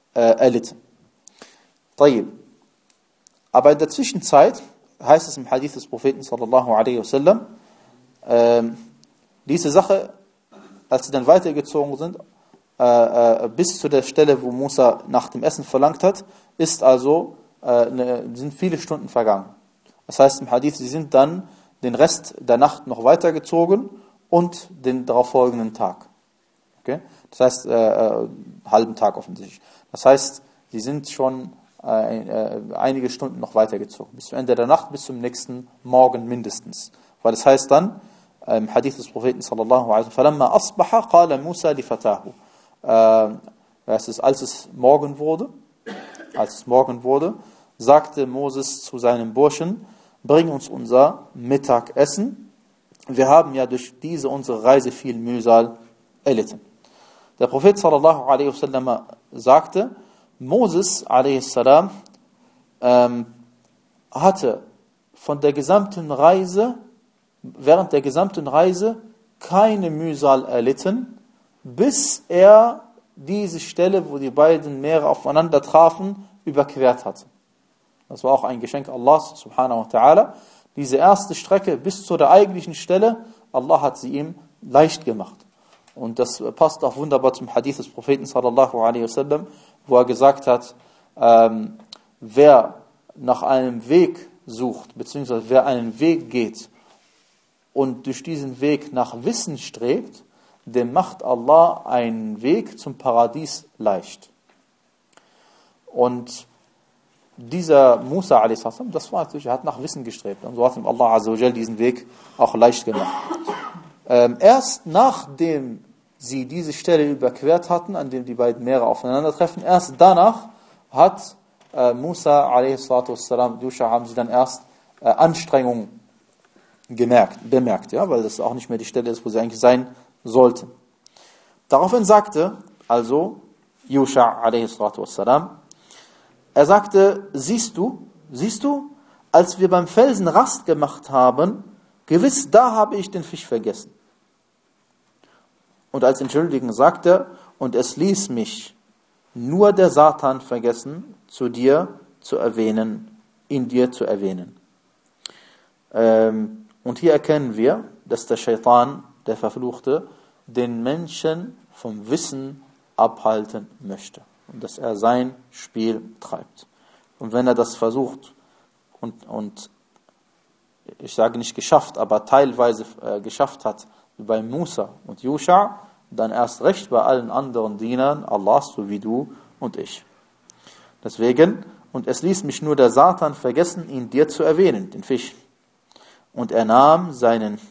äh, erlitten. طيب. Aber in der Zwischenzeit heißt es im Hadith des Propheten sallallahu alaihi wasallam, ähm, diese Sache, als sie dann weitergezogen sind, äh, äh, bis zu der Stelle, wo Musa nach dem Essen verlangt hat, ist also, äh, ne, sind viele Stunden vergangen. Das heißt im Hadith, sie sind dann den Rest der Nacht noch weitergezogen und den darauffolgenden Tag. Okay? Das heißt, äh, äh, halben Tag offensichtlich. Das heißt, sie sind schon äh, äh, einige Stunden noch weitergezogen. Bis zum Ende der Nacht, bis zum nächsten Morgen mindestens. Weil das heißt dann, äh, im Hadith des Propheten sallallahu alaihi wasallam, فَلَمَّا أَصْبَحَ قَالَ مُوسَى لِفَتَاهُ. Das ist, als es morgen wurde, als es morgen wurde, sagte Moses zu seinem Burschen, bring uns unser Mittagessen. Wir haben ja durch diese unsere Reise viel Mühsal erlitten. Der Prophet sallallahu alaihi wasallam sagte, Moses alaihi salam ähm, hatte von der gesamten Reise, während der gesamten Reise keine Mühsal erlitten, bis er diese Stelle, wo die beiden Meere aufeinander trafen, überquert hatte. Das war auch ein Geschenk Allahs subhanahu wa ta'ala. Diese erste Strecke bis zu der eigentlichen Stelle, Allah hat sie ihm leicht gemacht. Und das passt auch wunderbar zum Hadith des Propheten sallallahu alaihi wasallam, wo er gesagt hat, ähm, wer nach einem Weg sucht, beziehungsweise wer einen Weg geht und durch diesen Weg nach Wissen strebt, dem macht Allah einen Weg zum Paradies leicht. Und dieser Musa a s, das war natürlich, er hat nach Wissen gestrebt. Und so hat ihm Allah azza wa jal diesen Weg auch leicht gemacht. Ähm, erst nachdem sie diese Stelle überquert hatten, an dem die beiden Meere aufeinandertreffen, erst danach hat äh, Musa a s, Yusha, haben sie dann erst äh, Anstrengungen gemerkt, bemerkt, ja, weil das auch nicht mehr die Stelle ist, wo sie eigentlich sein sollten. Daraufhin sagte also Yusha a s, er sagte, siehst du, siehst du, als wir beim Felsen Rast gemacht haben, gewiss, da habe ich den Fisch vergessen. Und als Entschuldigung sagte er, und es ließ mich nur der Satan vergessen, zu dir zu erwähnen, in dir zu erwähnen. Ähm, und hier erkennen wir, dass der Shaitan, der Verfluchte, den Menschen vom Wissen abhalten möchte. Und dass er sein Spiel treibt. Und wenn er das versucht und, und ich sage nicht geschafft, aber teilweise äh, geschafft hat, wie bei Musa und Yusha, dann erst recht bei allen anderen Dienern Allahs, so wie du und ich. Deswegen, und es ließ mich nur der Satan vergessen, ihn dir zu erwähnen, den Fisch. Und er nahm seinen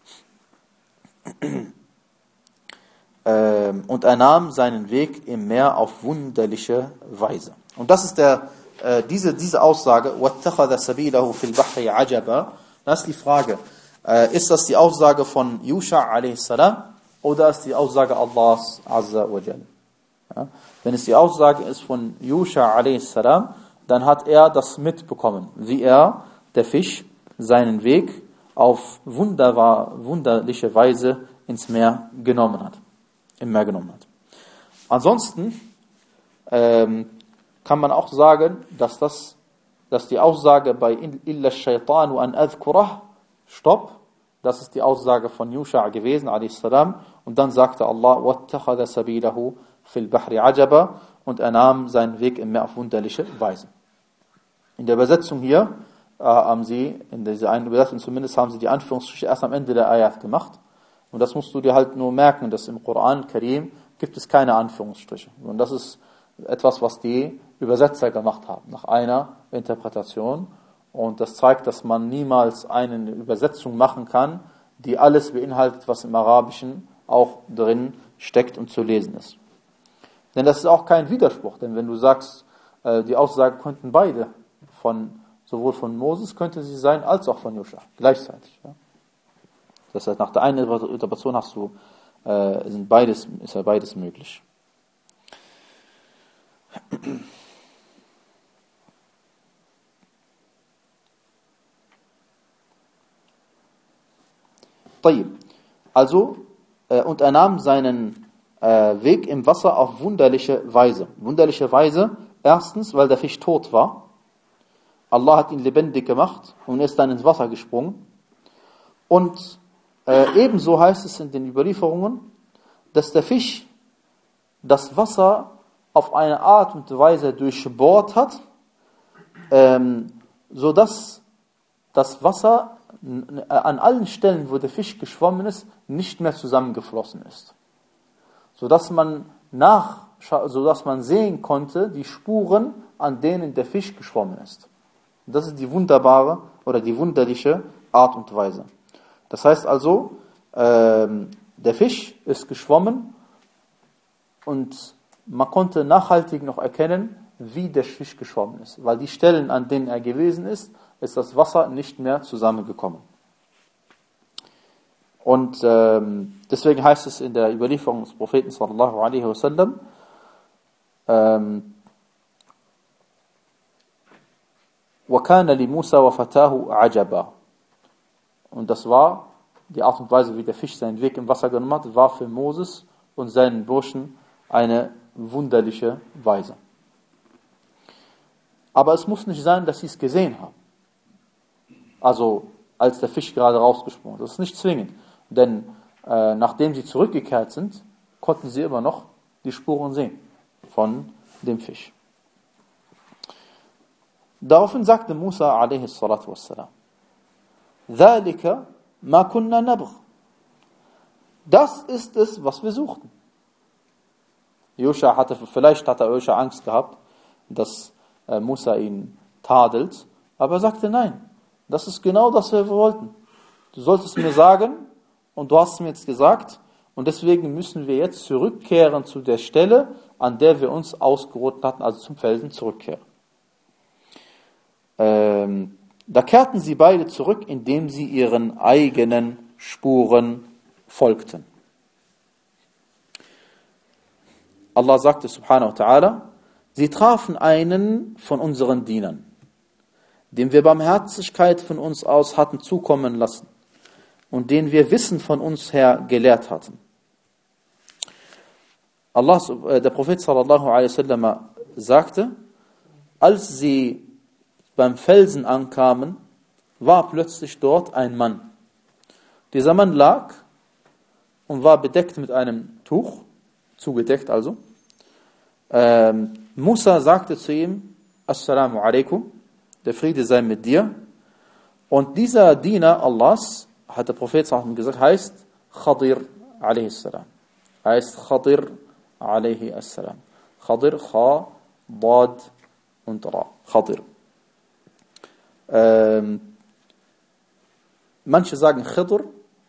und er nahm seinen Weg im Meer auf wunderliche Weise. Und das ist der, äh, diese, diese Aussage, وَاتَّخَذَ سَبِيلَهُ فِي الْبَحْرِ عَجَبًا. Das ist die Frage, äh, ist das die Aussage von Yusha a.s. oder ist die Aussage Allahs azza wa jal? Ja? Wenn es die Aussage ist von Yusha a.s., dann hat er das mitbekommen, wie er, der Fisch, seinen Weg auf wunderbar, wunderliche Weise ins Meer genommen hat. Im Meer genommen hat. Ansonsten ähm, kann man auch sagen, dass das, dass die Aussage bei illa shaitanu an adhkurah, stopp, das ist die Aussage von Yusha gewesen, a.s. Und dann sagte Allah, wattakhadha sabilahu fil bahri ajaba, und er nahm seinen Weg im Meer auf wunderliche Weise. In der Übersetzung hier äh, haben sie, in dieser einen Übersetzung zumindest, haben sie die Anführungsstriche erst am Ende der Ayat gemacht. Und das musst du dir halt nur merken, dass im Koran Karim gibt es keine Anführungsstriche. Und das ist etwas, was die Übersetzer gemacht haben, nach einer Interpretation. Und das zeigt, dass man niemals eine Übersetzung machen kann, die alles beinhaltet, was im Arabischen auch drin steckt und zu lesen ist. Denn das ist auch kein Widerspruch, denn wenn du sagst, die Aussage könnten beide von, sowohl von Moses könnte sie sein, als auch von Yusha, gleichzeitig, ja. Das heißt, nach der einen Interpretation hast du, äh, sind beides, ist ja beides möglich. Also, äh, und er nahm seinen äh, Weg im Wasser auf wunderliche Weise. Wunderliche Weise, erstens, weil der Fisch tot war. Allah hat ihn lebendig gemacht und ist dann ins Wasser gesprungen. Und äh, ebenso heißt es in den Überlieferungen, dass der Fisch das Wasser auf eine Art und Weise durchbohrt hat, ähm, sodass das Wasser an allen Stellen, wo der Fisch geschwommen ist, nicht mehr zusammengeflossen ist. Sodass man nach, sodass man sehen konnte, die Spuren, an denen der Fisch geschwommen ist. Das ist die wunderbare oder die wunderliche Art und Weise. Das heißt also, ähm, der Fisch ist geschwommen und man konnte nachhaltig noch erkennen, wie der Fisch geschwommen ist. Weil die Stellen, an denen er gewesen ist, ist das Wasser nicht mehr zusammengekommen. Und ähm, deswegen heißt es in der Überlieferung des Propheten sallallahu alaihi wasallam, ähm, وَكَانَ لِمُوسَى وَفَتَاهُ عَجَبًا. Und das war die Art und Weise, wie der Fisch seinen Weg im Wasser genommen hat, war für Moses und seinen Burschen eine wunderliche Weise. Aber es muss nicht sein, dass sie es gesehen haben. Also, als der Fisch gerade rausgesprungen ist. Das ist nicht zwingend. Denn äh, nachdem sie zurückgekehrt sind, konnten sie immer noch die Spuren sehen von dem Fisch. Daraufhin sagte Musa alaihi salatu wassalam, ذَلِكَ مَا كُنَّا نَبْغِ. Das ist es, was wir suchten. Joscha hatte, vielleicht hatte Joscha Angst gehabt, dass äh, Musa ihn tadelt, aber er sagte, nein, das ist genau das, was wir wollten. Du solltest mir sagen, und du hast es mir jetzt gesagt, und deswegen müssen wir jetzt zurückkehren zu der Stelle, an der wir uns ausgeruht hatten, also zum Felsen zurückkehren. Ähm, da kehrten sie beide zurück, indem sie ihren eigenen Spuren folgten. Allah sagte subhanahu wa ta'ala, sie trafen einen von unseren Dienern, dem wir Barmherzigkeit von uns aus hatten zukommen lassen und den wir Wissen von uns her gelehrt hatten. Allah, der Prophet sallallahu alaihi wasallam sagte, als sie beim Felsen ankamen, war plötzlich dort ein Mann. Dieser Mann lag und war bedeckt mit einem Tuch, zugedeckt also. Ähm, Musa sagte zu ihm, Assalamu alaikum, der Friede sei mit dir. Und dieser Diener Allahs, hat der Prophet sallallahu alaihi gesagt, heißt Khadir alaihi salam. Heißt Khadir alaihi salam. Khadir, Kha, Dad und Ra. Khadir. Ähm, manche sagen Khidr.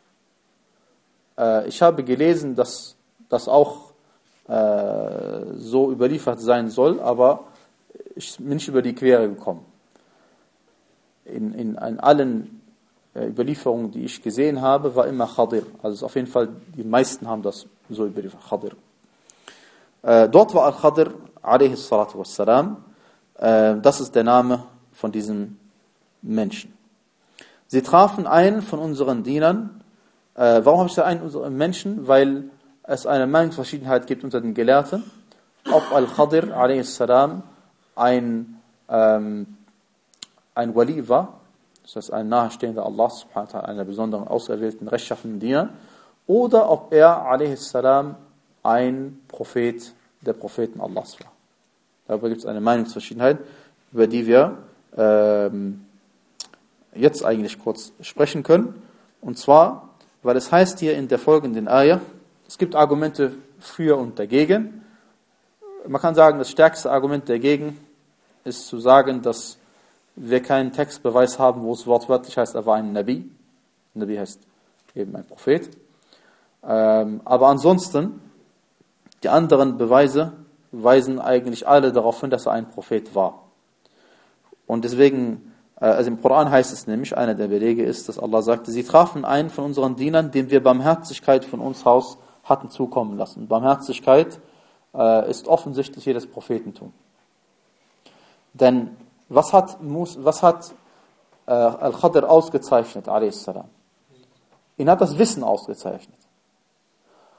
Äh, ich habe gelesen, dass das auch äh, so überliefert sein soll, aber ich bin nicht über die Quere gekommen. In, in, in allen äh, Überlieferungen, die ich gesehen habe, war immer Khadir. Also auf jeden Fall, die meisten haben das so überliefert, Khadir. Äh, dort war Al-Khadir, alaihi salatu wassalam. Äh, das ist der Name von diesem Menschen. Sie trafen einen von unseren Dienern. Äh, warum habe ich da einen unserer Menschen? Weil es eine Meinungsverschiedenheit gibt unter den Gelehrten, ob Al-Khadir alaihi salam ein, ähm, ein Wali war, das heißt ein Nahestehender Allah subhanahu wa ta'ala, einer besonderen, auserwählten, rechtschaffenen Diener, oder ob er alaihi salam ein Prophet der Propheten Allahs war. Darüber gibt es eine Meinungsverschiedenheit, über die wir ähm, jetzt eigentlich kurz sprechen können. Und zwar, weil es heißt hier in der folgenden Ayah, es gibt Argumente für und dagegen. Man kann sagen, das stärkste Argument dagegen ist zu sagen, dass wir keinen Textbeweis haben, wo es wortwörtlich heißt, er war ein Nabi. Nabi heißt eben ein Prophet. Ähm, aber ansonsten, die anderen Beweise weisen eigentlich alle darauf hin, dass er ein Prophet war. Und deswegen, also im Koran heißt es nämlich, einer der Belege ist, dass Allah sagte, sie trafen einen von unseren Dienern, dem wir Barmherzigkeit von uns aus hatten zukommen lassen. Barmherzigkeit äh, ist offensichtlich jedes Prophetentum. Denn was hat, Mus, was hat äh, Al-Khadir ausgezeichnet, a s. Ihn hat das Wissen ausgezeichnet.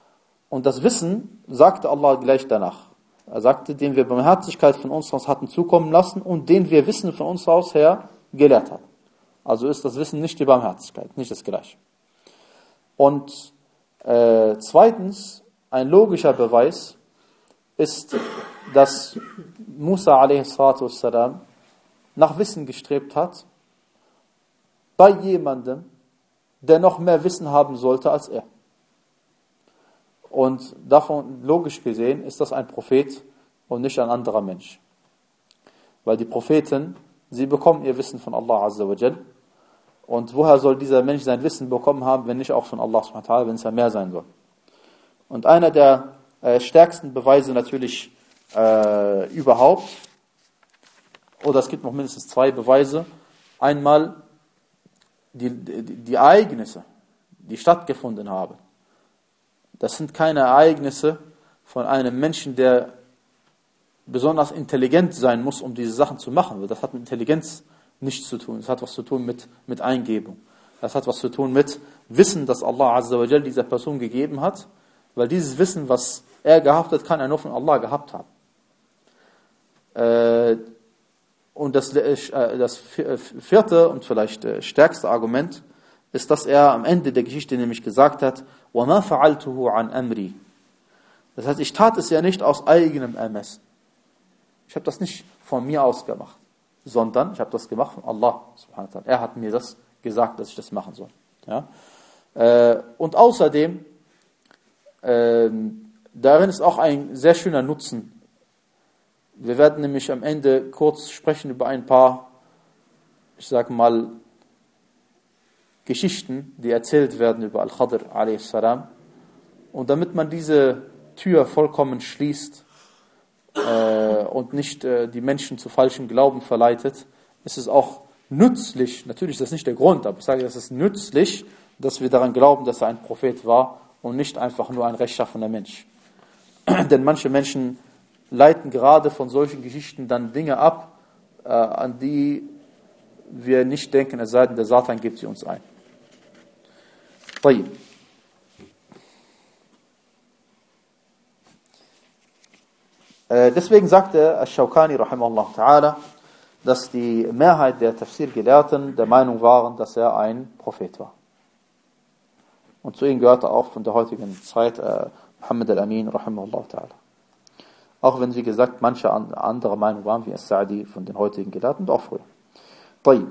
Und das Wissen sagte Allah gleich danach. Er sagte, den wir Barmherzigkeit von uns aus hatten zukommen lassen und den wir Wissen von uns aus her gelehrt haben. Also ist das Wissen nicht die Barmherzigkeit, nicht das Gleiche. Und äh, zweitens, ein logischer Beweis ist, dass Musa a s. nach Wissen gestrebt hat, bei jemandem, der noch mehr Wissen haben sollte als er. Und davon, logisch gesehen, ist das ein Prophet und nicht ein anderer Mensch. Weil die Propheten, sie bekommen ihr Wissen von Allah Azza wa Jal. Und woher soll dieser Mensch sein Wissen bekommen haben, wenn nicht auch von Allah subhanahu wa ta'ala, wenn es ja mehr sein soll. Und einer der äh, stärksten Beweise natürlich äh, überhaupt, oder es gibt noch mindestens zwei Beweise. Einmal die, die, die Ereignisse, die stattgefunden haben. Das sind keine Ereignisse von einem Menschen, der besonders intelligent sein muss, um diese Sachen zu machen. Das hat mit Intelligenz nichts zu tun. Das hat was zu tun mit, mit Eingebung. Das hat was zu tun mit Wissen, das Allah Azza wa Jal dieser Person gegeben hat. Weil dieses Wissen, was er gehabt hat, kann er nur von Allah gehabt haben. Äh, und das, äh, das vierte und vielleicht äh, stärkste Argument ist, dass er am Ende der Geschichte nämlich gesagt hat, وَمَا فَعَلْتُهُ عَنْ أَمْرِي. Das heißt, ich tat es ja nicht aus eigenem Ermessen. Ich habe das nicht von mir aus gemacht, sondern ich habe das gemacht von Allah subhanahu wa ta'ala. Er hat mir das gesagt, dass ich das machen soll. Ja? Äh, und außerdem, äh, darin ist auch ein sehr schöner Nutzen. Wir werden nämlich am Ende kurz sprechen über ein paar, ich sage mal, Geschichten, die erzählt werden über Al-Khadr a s. Und damit man diese Tür vollkommen schließt äh, und nicht äh, die Menschen zu falschem Glauben verleitet, ist es auch nützlich, natürlich ist das nicht der Grund, aber ich sage, es ist nützlich, dass wir daran glauben, dass er ein Prophet war und nicht einfach nur ein rechtschaffener Mensch. Denn manche Menschen leiten gerade von solchen Geschichten dann Dinge ab, äh, an die wir nicht denken, es sei denn, der Satan gibt sie uns ein. طيب. Äh, deswegen sagte Ash-Shawkani rahimahullah ta'ala, dass die Mehrheit der Tafsir-Gelehrten der Meinung waren, dass er ein Prophet war. Und zu ihnen gehörte auch von der heutigen Zeit äh, Muhammad al-Amin rahimahullah ta'ala. Auch wenn, wie gesagt, manche andere Meinung waren, wie As-Sa'di von den heutigen Gelehrten, und auch früher. طيب.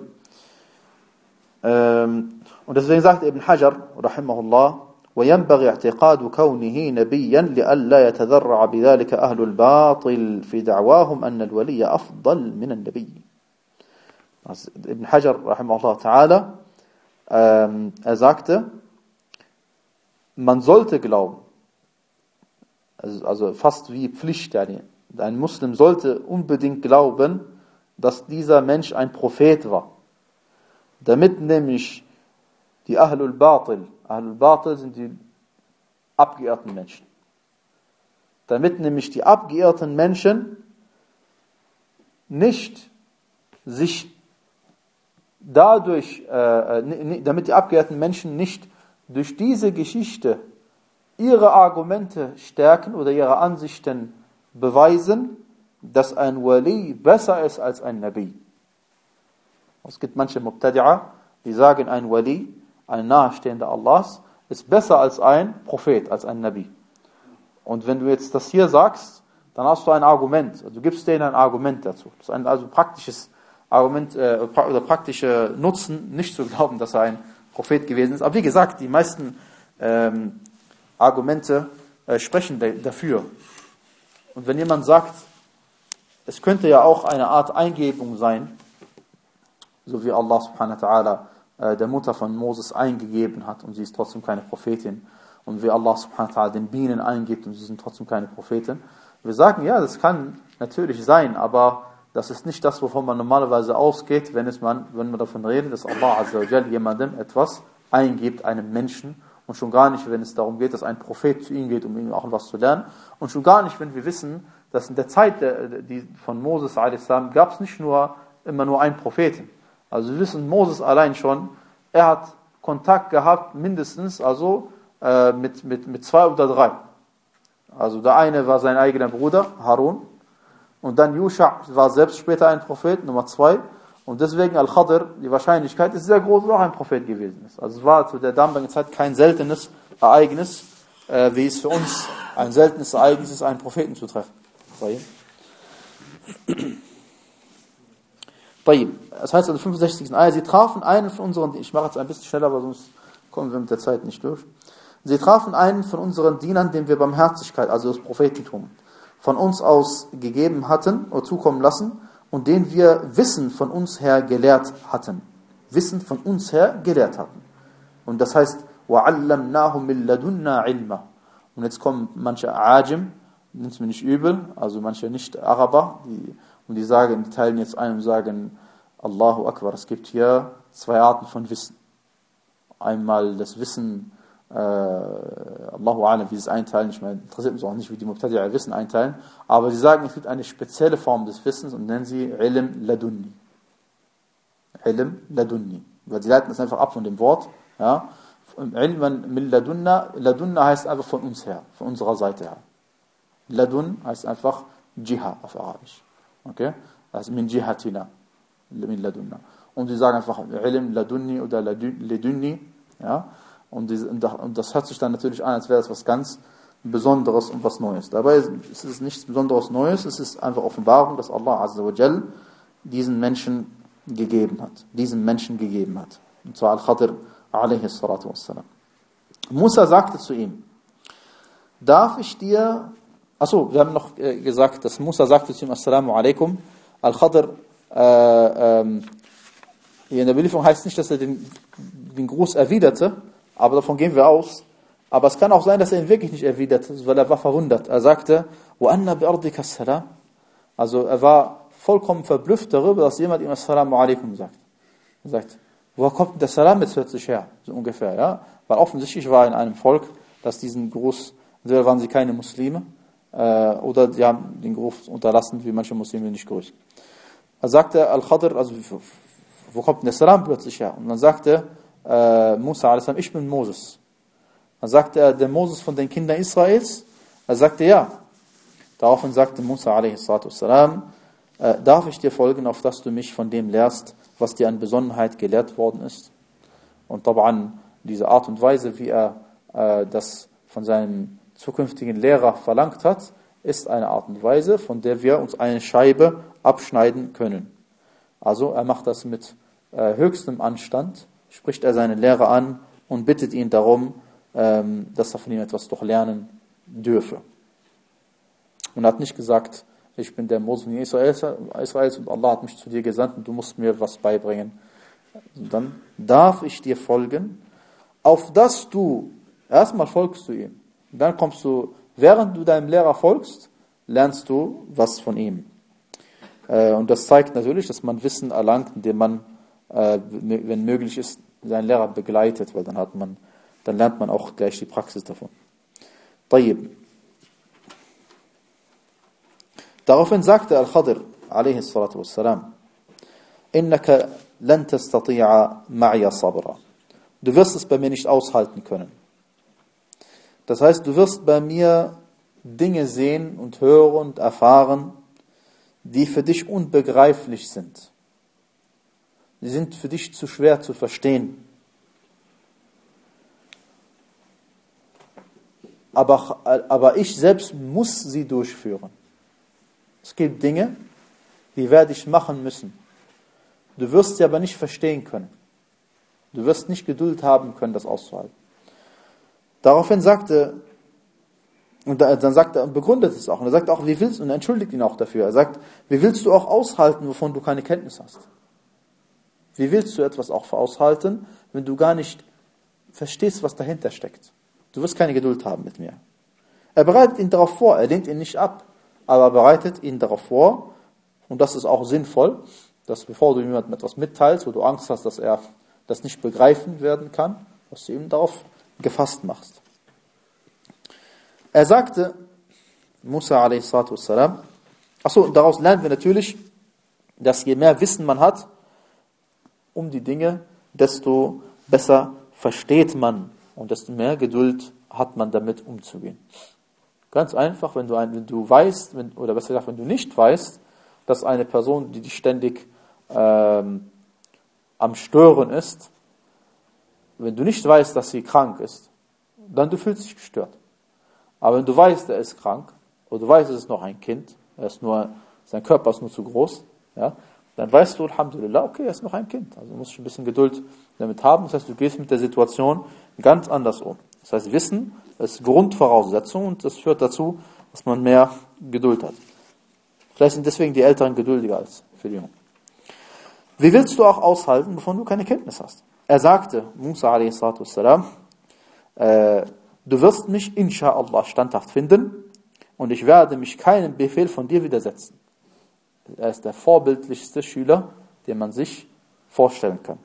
Ähm, und deswegen sagt Ibn Hajar rahimahullah, وينبغي اعتقاد كونه نبيا لئلا يتذرع بذلك أهل الباطل في دعواهم أن الولي أفضل من النبي. Also Ibn Hajar rahimahullah ta'ala, ähm, er sagte, man sollte glauben, also, also fast wie Pflicht, ein Muslim sollte unbedingt glauben, dass dieser Mensch ein Prophet war. Damit nämlich die Ahlul Batil, Ahlul Batil sind die abgeirrten Menschen. Damit nämlich die abgeirrten Menschen nicht sich dadurch, äh, damit die abgeirrten Menschen nicht durch diese Geschichte ihre Argumente stärken oder ihre Ansichten beweisen, dass ein Wali besser ist als ein Nabi. Es gibt manche Mubtadi'a, die sagen, ein Wali, ein Nahestehender Allahs, ist besser als ein Prophet, als ein Nabi. Und wenn du jetzt das hier sagst, dann hast du ein Argument. Also du gibst denen ein Argument dazu. Das ist ein also praktisches Argument äh, oder praktische Nutzen, nicht zu glauben, dass er ein Prophet gewesen ist. Aber wie gesagt, die meisten ähm, Argumente äh, sprechen dafür. Und wenn jemand sagt, es könnte ja auch eine Art Eingebung sein, so wie Allah subhanahu wa ta'ala äh, der Mutter von Moses eingegeben hat und sie ist trotzdem keine Prophetin, und wie Allah subhanahu wa ta'ala den Bienen eingibt und sie sind trotzdem keine Prophetin. Wir sagen, ja, das kann natürlich sein, aber das ist nicht das, wovon man normalerweise ausgeht, wenn, es man, wenn man davon redet, dass Allah azza wa jal jemandem etwas eingibt, einem Menschen, und schon gar nicht, wenn es darum geht, dass ein Prophet zu ihm geht, um ihm auch etwas zu lernen, und schon gar nicht, wenn wir wissen, dass in der Zeit der, die von Moses a s. gab es nicht nur immer nur einen Propheten. Also wir wissen, Moses allein schon, er hat Kontakt gehabt, mindestens, also äh, mit, mit, mit zwei oder drei. Also der eine war sein eigener Bruder, Harun. Und dann Yusha war selbst später ein Prophet, Nummer zwei. Und deswegen Al-Khadr, die Wahrscheinlichkeit ist sehr groß, dass auch ein Prophet gewesen ist. Also es war zu der damaligen Zeit kein seltenes Ereignis, äh, wie es für uns ein seltenes Ereignis ist, einen Propheten zu treffen. Das heißt also fünfundsechzigsten Ayah, sie trafen einen von unseren, ich mache jetzt ein bisschen schneller, aber sonst kommen wir mit der Zeit nicht durch. Sie trafen einen von unseren Dienern, dem wir Barmherzigkeit, also das Prophetentum, von uns aus gegeben hatten oder zukommen lassen und den wir Wissen von uns her gelehrt hatten. Wissen von uns her gelehrt hatten. Und das heißt, وَعَلَّمْنَاهُ مِنْ لَدُنَّا عِلْمًا. Und jetzt kommen manche Ajim, nimmt es mir nicht übel, also manche Nicht-Araber, die, und die sagen, die teilen jetzt ein und sagen, Allahu Akbar, es gibt hier zwei Arten von Wissen. Einmal das Wissen, äh, Allahu A'lam, wie sie es einteilen, ich meine, interessiert uns auch nicht, wie die Mubtadi'a Wissen einteilen, aber sie sagen, es gibt eine spezielle Form des Wissens und nennen sie Ilm Ladunni. Ilm Ladunni. Weil sie leiten das einfach ab von dem Wort, ja. Ilman min Ladunna, Ladunna heißt einfach von uns her, von unserer Seite her. Ladun heißt einfach Jiha auf Arabisch. Okay? Also min Jihatina, min Ladunna. Und sie sagen einfach Ilm Ladunni oder Ladunni, ja. Und, diese, und das hört sich dann natürlich an, als wäre das was ganz Besonderes und was Neues. Dabei ist es nichts Besonderes Neues, es ist einfach Offenbarung, dass Allah Azza wa Jal diesen Menschen gegeben hat. Diesen Menschen gegeben hat. Und zwar Al-Khadr alaihi salatu wassalam. Musa sagte zu ihm, darf ich dir, achso, wir haben noch äh, gesagt, dass Musa sagte zu ihm, Assalamu alaikum. Al-Khadr, äh, ähm, hier in der Belieferung heißt nicht, dass er den, den Gruß erwiderte, aber davon gehen wir aus. Aber es kann auch sein, dass er ihn wirklich nicht erwiderte, weil er war verwundert. Er sagte, وَأَنَّ بِأَرْضِكَ السَّلَامِ. Also er war vollkommen verblüfft darüber, dass jemand ihm Assalamu alaikum sagt. Er sagt, woher kommt der Salam jetzt plötzlich her? So ungefähr, ja. Weil offensichtlich war in einem Volk, dass diesen Gruß, entweder waren sie keine Muslime, äh, oder sie haben den Gruß unterlassen, wie manche Muslime nicht grüßen. Er sagte Al-Khadr, also wo kommt der Salam plötzlich her? Und dann sagte äh, Musa a.s. ich bin Moses. Dann sagte er, der Moses von den Kindern Israels? Er sagte ja. Daraufhin sagte Musa a.s. äh, darf ich dir folgen, auf dass du mich von dem lehrst, was dir an Besonnenheit gelehrt worden ist? Und taban, diese Art und Weise, wie er äh, das von seinem zukünftigen Lehrer verlangt hat, ist eine Art und Weise, von der wir uns eine Scheibe abschneiden können. Also er macht das mit äh, höchstem Anstand, spricht er seinen Lehrer an und bittet ihn darum, ähm, dass er von ihm etwas doch lernen dürfe. Und er hat nicht gesagt, ich bin der Moses Israels und Allah hat mich zu dir gesandt und du musst mir was beibringen. Und dann darf ich dir folgen, auf dass du, erstmal folgst du ihm. Und dann kommst du, während du deinem Lehrer folgst, lernst du was von ihm. Und das zeigt natürlich, dass man Wissen erlangt, indem man, wenn möglich ist, seinen Lehrer begleitet, weil dann hat man, dann lernt man auch gleich die Praxis davon. Tayyib. Daraufhin sagte Al-Khadr, alaihi salatu wassalam, innaka lan tastati'a ma'iya sabra. Du wirst es bei mir nicht aushalten können. Das heißt, du wirst bei mir Dinge sehen und hören und erfahren, die für dich unbegreiflich sind. Sie sind für dich zu schwer zu verstehen. Aber, aber ich selbst muss sie durchführen. Es gibt Dinge, die werde ich machen müssen. Du wirst sie aber nicht verstehen können. Du wirst nicht Geduld haben können, das auszuhalten. Daraufhin sagte, und dann sagt er und begründet es auch. Und er sagt auch, wie willst du, und er entschuldigt ihn auch dafür. Er sagt, wie willst du auch aushalten, wovon du keine Kenntnis hast? Wie willst du etwas auch aushalten, wenn du gar nicht verstehst, was dahinter steckt? Du wirst keine Geduld haben mit mir. Er bereitet ihn darauf vor, er lehnt ihn nicht ab, aber er bereitet ihn darauf vor, und das ist auch sinnvoll, dass bevor du jemandem etwas mitteilst, wo du Angst hast, dass er das nicht begreifen werden kann, dass du ihm darauf gefasst machst. Er sagte, Musa a.s. achso, daraus lernen wir natürlich, dass je mehr Wissen man hat um die Dinge, desto besser versteht man und desto mehr Geduld hat man damit umzugehen. Ganz einfach, wenn du, ein, wenn du weißt, wenn, oder besser gesagt, wenn du nicht weißt, dass eine Person, die dich ständig ähm, am Stören ist, wenn du nicht weißt, dass sie krank ist, dann du fühlst dich gestört. Aber wenn du weißt, er ist krank, oder du weißt, es ist noch ein Kind, er ist nur, sein Körper ist nur zu groß, ja, dann weißt du, Alhamdulillah, okay, er ist noch ein Kind. Also du musst ein bisschen Geduld damit haben. Das heißt, du gehst mit der Situation ganz anders um. Das heißt, Wissen ist Grundvoraussetzung und das führt dazu, dass man mehr Geduld hat. Vielleicht sind deswegen die Älteren geduldiger als für die Jungen. Wie willst du auch aushalten, wovon du keine Kenntnis hast? Er sagte, Musa a s. Äh, du wirst mich, inshallah, standhaft finden und ich werde mich keinem Befehl von dir widersetzen. Er ist der vorbildlichste Schüler, den man sich vorstellen kann.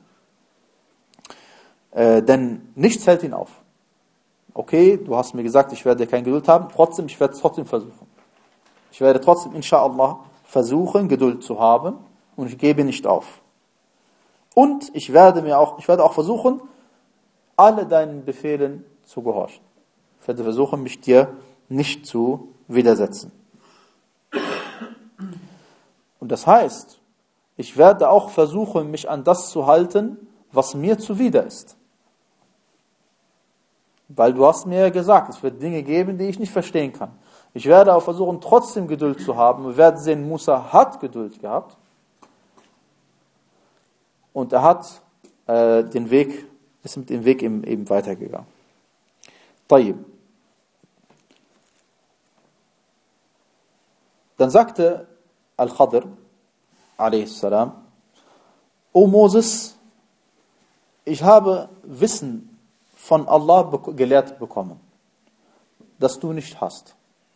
Äh, denn nichts hält ihn auf. Okay, du hast mir gesagt, ich werde keine Geduld haben, trotzdem, ich werde es trotzdem versuchen. Ich werde trotzdem, inshallah, versuchen, Geduld zu haben und ich gebe nicht auf. Und ich werde mir auch, ich werde auch versuchen, alle deinen Befehlen zu gehorchen. Ich werde versuchen, mich dir nicht zu widersetzen. Und das heißt, ich werde auch versuchen, mich an das zu halten, was mir zuwider ist. Weil du hast mir ja gesagt, es wird Dinge geben, die ich nicht verstehen kann. Ich werde auch versuchen, trotzdem Geduld zu haben. Wir werden sehen, Musa hat Geduld gehabt. Und er hat äh, den Weg, ist mit dem Weg eben, eben weitergegangen. Tayyib. Dann sagte Al-Khadr, a.s. O Moses, ich habe Wissen von Allah be- gelehrt bekommen, das du nicht hast.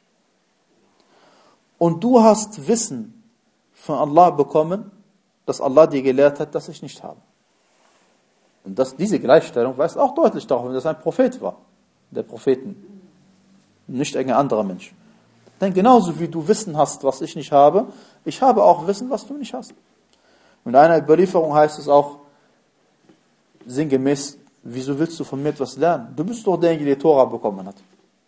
Und du hast Wissen von Allah bekommen, das Allah dir gelehrt hat, das ich nicht habe. Und das, diese Gleichstellung weist auch deutlich darauf, dass er ein Prophet war, der Propheten, nicht irgendein anderer Mensch. Denn genauso wie du Wissen hast, was ich nicht habe, ich habe auch Wissen, was du nicht hast. In einer Überlieferung heißt es auch, sinngemäß, wieso willst du von mir etwas lernen? Du bist doch derjenige, der die Tora bekommen hat.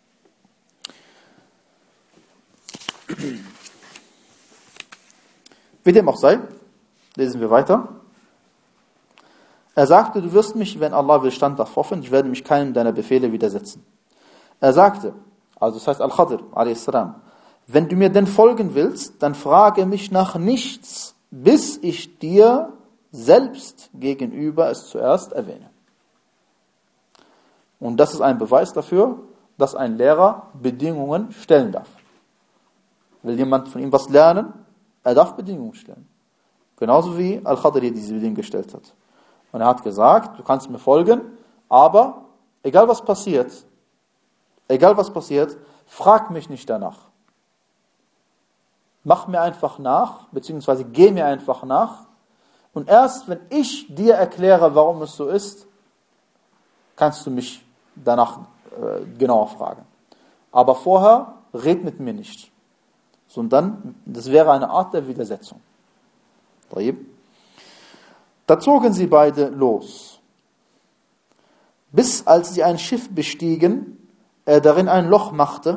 Wie dem auch sei, lesen wir weiter. Er sagte, du wirst mich, wenn Allah will, standhaft hoffen, ich werde mich keinem deiner Befehle widersetzen. Er sagte, also das heißt Al-Khadr, a s. Wenn du mir denn folgen willst, dann frage mich nach nichts, bis ich dir selbst gegenüber es zuerst erwähne. Und das ist ein Beweis dafür, dass ein Lehrer Bedingungen stellen darf. Will jemand von ihm was lernen? Er darf Bedingungen stellen. Genauso wie Al-Khadr diese Bedingungen gestellt hat. Und er hat gesagt, du kannst mir folgen, aber egal was passiert, egal was passiert, frag mich nicht danach. Mach mir einfach nach, beziehungsweise geh mir einfach nach. Und erst wenn ich dir erkläre, warum es so ist, kannst du mich danach äh, genauer fragen. Aber vorher red mit mir nicht. Sondern das wäre eine Art der Widersetzung. Da zogen sie beide los. Bis als sie ein Schiff bestiegen, er darin ein Loch machte.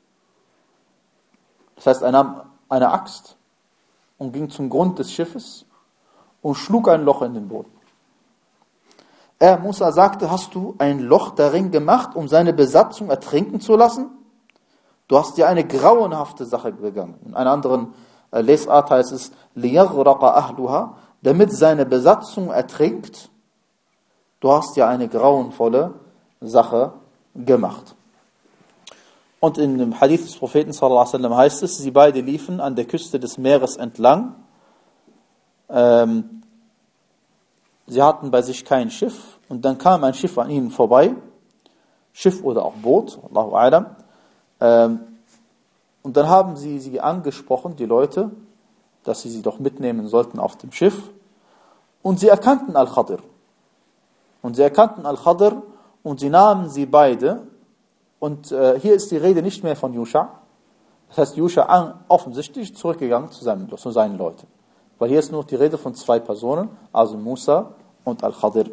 Das heißt, er nahm eine Axt und ging zum Grund des Schiffes und schlug ein Loch in den Boden. Er, Musa, sagte, hast du ein Loch darin gemacht, um seine Besatzung ertrinken zu lassen? Du hast ja eine grauenhafte Sache begangen. In einer anderen äh, Lesart heißt es, لِيَغْرَقَ أَهْلُهَا, damit seine Besatzung ertrinkt. Du hast ja eine grauenvolle Sache gemacht. Und in dem Hadith des Propheten sallallahu alaihi wasallam heißt es, sie beide liefen an der Küste des Meeres entlang. Ähm, sie hatten bei sich kein Schiff und dann kam ein Schiff an ihnen vorbei. Schiff oder auch Boot, Allahu a'lam. Ähm, und dann haben sie sie angesprochen, die Leute, dass sie sie doch mitnehmen sollten auf dem Schiff. Und sie erkannten Al-Khadr. Und sie erkannten Al-Khadr und sie nahmen sie beide. Und äh, hier ist die Rede nicht mehr von Yusha. Das heißt, Yusha offensichtlich zurückgegangen zu seinen, zu seinen Leuten. Weil hier ist nur die Rede von zwei Personen, also Musa und Al-Khadr,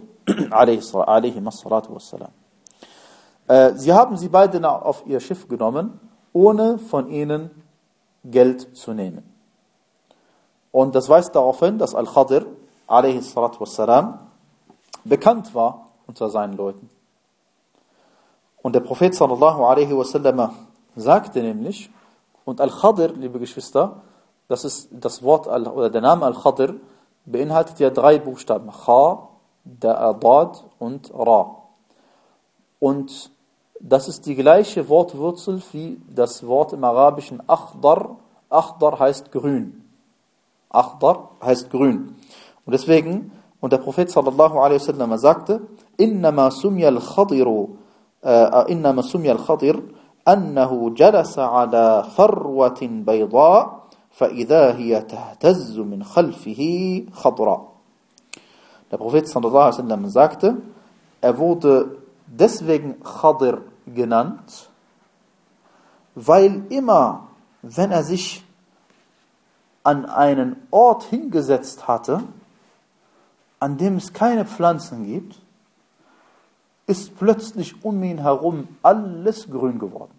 alaihi wassalatu wassalam. Äh, sie haben sie beide auf ihr Schiff genommen ohne von ihnen Geld zu nehmen. Und das weist darauf hin, dass Al-Khadir a.s. bekannt war unter seinen Leuten. Und der Prophet sallallahu alaihi wasallam sagte nämlich, und Al-Khadir, liebe Geschwister, das ist das Wort, oder der Name Al-Khadir beinhaltet ja drei Buchstaben, Kha, Dad und Ra. Und das ist die gleiche Wortwurzel wie das Wort im Arabischen Akhdar. Akhdar heißt grün. Akhdar heißt grün. Und deswegen, und der Prophet sallallahu alaihi wasallam sagte, innama sumya al-Khadiru, innama sumya al-Khadir, annahu jalasa ala farwatin bayda, فَإِذَا هِيَ تَهْتَزُّ مِنْ خَلْفِهِ خَضْرًا. Der Prophet sallallahu alaihi wasallam sagte, er wurde deswegen Khadir genannt, weil immer, wenn er sich an einen Ort hingesetzt hatte, an dem es keine Pflanzen gibt, ist plötzlich um ihn herum alles grün geworden.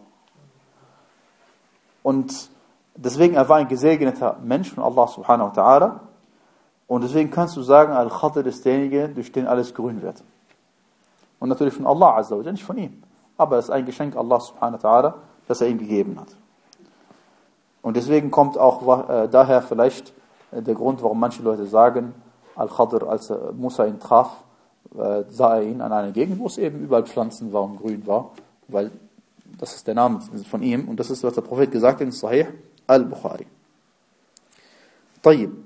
Und deswegen, er war ein gesegneter Mensch von Allah subhanahu wa ta'ala. Und deswegen kannst du sagen, Al-Khadir ist derjenige, durch den alles grün wird. Und natürlich von Allah azza wa jalla, nicht von ihm. Aber es ist ein Geschenk Allah subhanahu wa ta'ala, das er ihm gegeben hat. Und deswegen kommt auch äh, daher vielleicht äh, der Grund, warum manche Leute sagen, Al-Khadir, als äh, Musa ihn traf, äh, sah er ihn an einer Gegend, wo es eben überall Pflanzen war und grün war. Weil das ist der Name von ihm. Und das ist, was der Prophet gesagt hat in Sahih Al-Bukhari. طيب.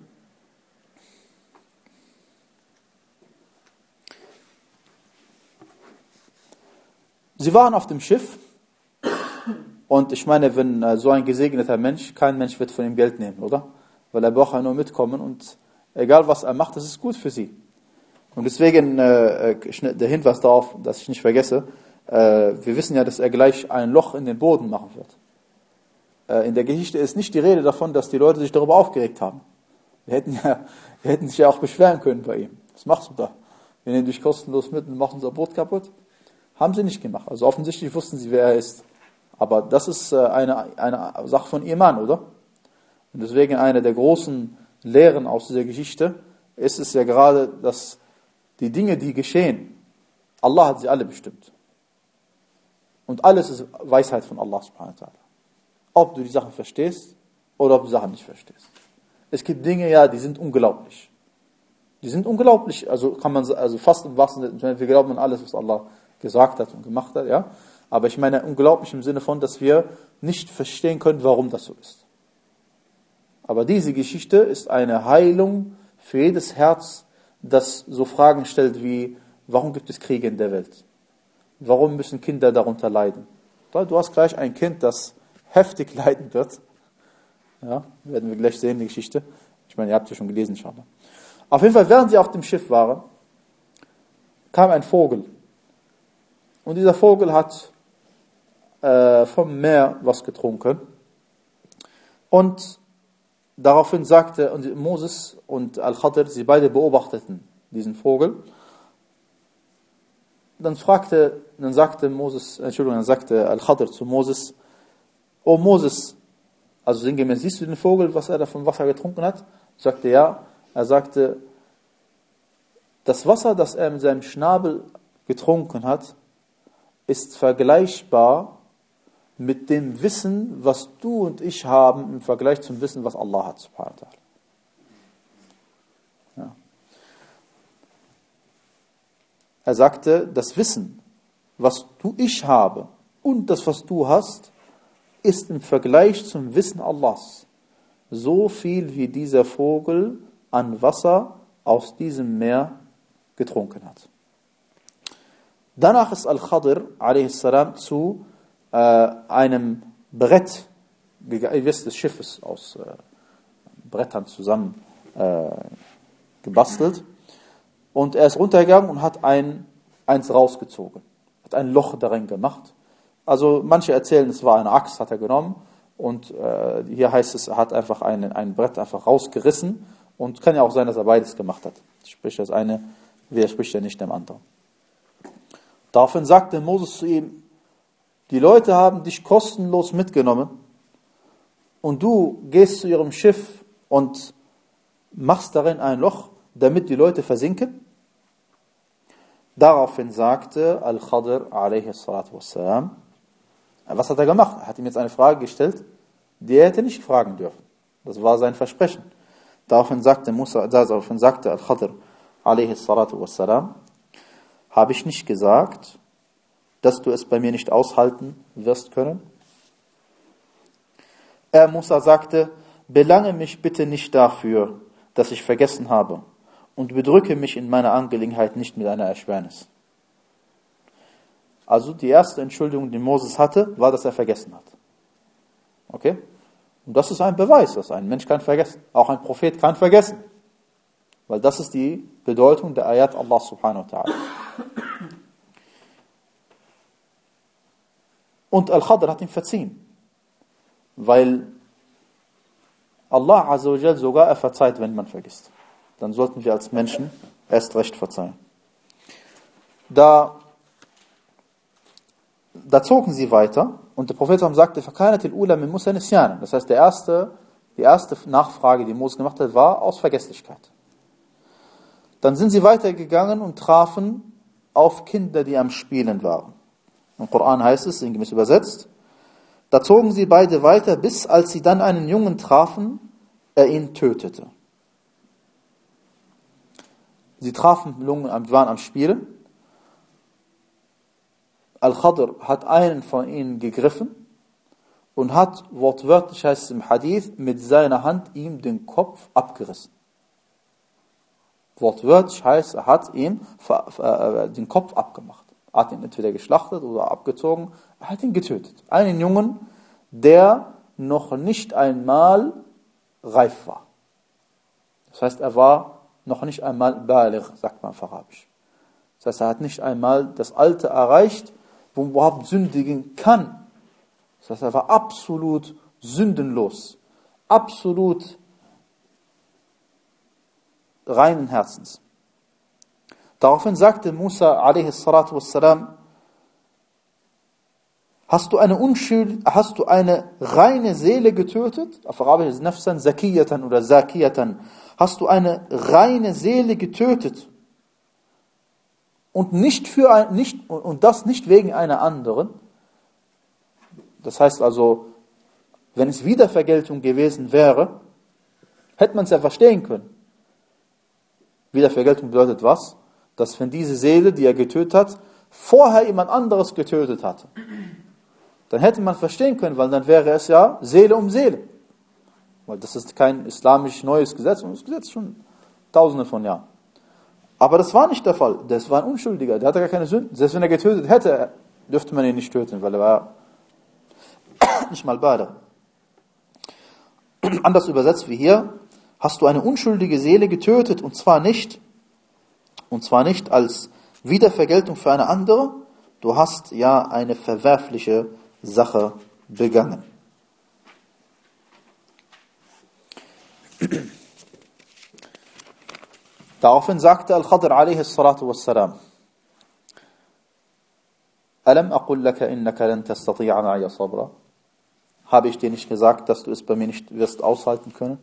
Sie waren auf dem Schiff und ich meine, wenn äh, so ein gesegneter Mensch, kein Mensch wird von ihm Geld nehmen, oder? Weil er braucht ja nur mitkommen und egal was er macht, das ist gut für sie. Und deswegen äh, der Hinweis darauf, dass ich nicht vergesse, äh, wir wissen ja, dass er gleich ein Loch in den Boden machen wird. In der Geschichte ist nicht die Rede davon, dass die Leute sich darüber aufgeregt haben. Wir hätten, ja, wir hätten sich ja auch beschweren können bei ihm. Was machst du da? Wir nehmen dich kostenlos mit und machen unser Boot kaputt. Haben sie nicht gemacht. Also offensichtlich wussten sie, wer er ist. Aber das ist eine, eine Sache von Iman, oder? Und deswegen eine der großen Lehren aus dieser Geschichte ist es ja gerade, dass die Dinge, die geschehen, Allah hat sie alle bestimmt. Und alles ist Weisheit von Allah subhanahu wa ta'ala. Ob du die Sachen verstehst oder ob du die Sachen nicht verstehst. Es gibt Dinge, ja, die sind unglaublich. Die sind unglaublich, also kann man also fast im wahrsten Sinne, wir glauben an alles, was Allah gesagt hat und gemacht hat, ja. Aber ich meine unglaublich im Sinne von, dass wir nicht verstehen können, warum das so ist. Aber diese Geschichte ist eine Heilung für jedes Herz, das so Fragen stellt wie, warum gibt es Kriege in der Welt? Warum müssen Kinder darunter leiden? Du hast gleich ein Kind, das heftig leiden wird. Ja, werden wir gleich sehen, die Geschichte. Ich meine, ihr habt ja schon gelesen, inshallah. Auf jeden Fall, während sie auf dem Schiff waren, kam ein Vogel. Und dieser Vogel hat äh, vom Meer was getrunken. Und daraufhin sagte und Moses und Al-Khadir, sie beide beobachteten diesen Vogel. Dann fragte, dann sagte Moses, Entschuldigung, dann sagte Al-Khadir zu Moses, O Moses, also sinngemäß, siehst du den Vogel, was er da vom Wasser getrunken hat? Sagte ja. Er sagte, das Wasser, das er mit seinem Schnabel getrunken hat, ist vergleichbar mit dem Wissen, was du und ich haben, im Vergleich zum Wissen, was Allah hat, subhanahu wa ta'ala. Ja. Er sagte, das Wissen, was du ich habe und das, was du hast, ist im Vergleich zum Wissen Allahs so viel, wie dieser Vogel an Wasser aus diesem Meer getrunken hat. Danach ist Al-Khadir a s. zu äh, einem Brett, ihr wisst, des Schiffes aus äh, Brettern zusammen äh, gebastelt, und er ist runtergegangen und hat ein, eins rausgezogen, hat ein Loch darin gemacht. Also manche erzählen, es war eine Axt, hat er genommen, und äh, hier heißt es, er hat einfach ein, ein Brett einfach rausgerissen, und kann ja auch sein, dass er beides gemacht hat. Sprich, das eine widerspricht ja nicht dem anderen. Daraufhin sagte Moses zu ihm, die Leute haben dich kostenlos mitgenommen und du gehst zu ihrem Schiff und machst darin ein Loch, damit die Leute versinken? Daraufhin sagte Al-Khadr alaihi salatu wassalam, was hat er gemacht? Er hat ihm jetzt eine Frage gestellt, die er hätte nicht fragen dürfen. Das war sein Versprechen. Daraufhin sagte Musa, daraufhin sagte Al-Khadr alaihi salatu wassalam, habe ich nicht gesagt, dass du es bei mir nicht aushalten wirst können? Er, Musa, sagte, belange mich bitte nicht dafür, dass ich vergessen habe, und bedrücke mich in meiner Angelegenheit nicht mit einer Erschwernis. Also die erste Entschuldigung, die Moses hatte, war, dass er vergessen hat. Okay? Und das ist ein Beweis, dass ein Mensch kann vergessen. Auch ein Prophet kann vergessen. Weil das ist die Bedeutung der Ayat Allah subhanahu wa ta'ala. Und Al-Khadr hat ihm verziehen. Weil Allah azza wa jal sogar er verzeiht, wenn man vergisst. Dann sollten wir als Menschen erst recht verzeihen. Da, da zogen sie weiter und der Prophet sagte, فَكَانَتِ الْأُولَى مِنْ مُوسَى نِسْيَانًا. Das heißt, der erste, die erste Nachfrage, die Moses gemacht hat, war aus Vergesslichkeit. Dann sind sie weitergegangen und trafen auf Kinder, die am Spielen waren. Im Koran heißt es, sinngemäß übersetzt, da zogen sie beide weiter, bis als sie dann einen Jungen trafen, er ihn tötete. Sie trafen Jungen, waren am Spielen. Al-Khadr hat einen von ihnen gegriffen und hat, wortwörtlich heißt es im Hadith, mit seiner Hand ihm den Kopf abgerissen. Wortwörtlich heißt, er hat ihm den Kopf abgemacht. Er hat ihn entweder geschlachtet oder abgezogen. Er hat ihn getötet. Einen Jungen, der noch nicht einmal reif war. Das heißt, er war noch nicht einmal baligh, sagt man auf Arabisch. Das heißt, er hat nicht einmal das Alter erreicht, wo man überhaupt sündigen kann. Das heißt, er war absolut sündenlos. Absolut reinen Herzens. Daraufhin sagte Musa alaihi salatu wassalam, hast du eine Unschuld, hast du eine reine Seele getötet? Auf Arabisch ist Nafsan Zakiyatan oder Zakiyatan. Hast du eine reine Seele getötet? Und nicht für ein, nicht, und das nicht wegen einer anderen. Das heißt also, wenn es Wiedervergeltung gewesen wäre, hätte man es ja verstehen können. Wiedervergeltung bedeutet was? Dass wenn diese Seele, die er getötet hat, vorher jemand anderes getötet hatte, dann hätte man verstehen können, weil dann wäre es ja Seele um Seele. Weil das ist kein islamisch neues Gesetz, sondern das Gesetz schon tausende von Jahren. Aber das war nicht der Fall. Das war ein Unschuldiger, der hatte gar keine Sünden. Selbst wenn er getötet hätte, dürfte man ihn nicht töten, weil er war nicht mal beide. Anders übersetzt wie hier, hast du eine unschuldige Seele getötet, und zwar nicht, und zwar nicht als Wiedervergeltung für eine andere, du hast ja eine verwerfliche Sache begangen. Daraufhin sagte Al-Khadr alaihi salatu wassalam, Alam aqul laka innaka lan tastati'a ma'iya sabra? Habe ich dir nicht gesagt, dass du es bei mir nicht wirst aushalten können?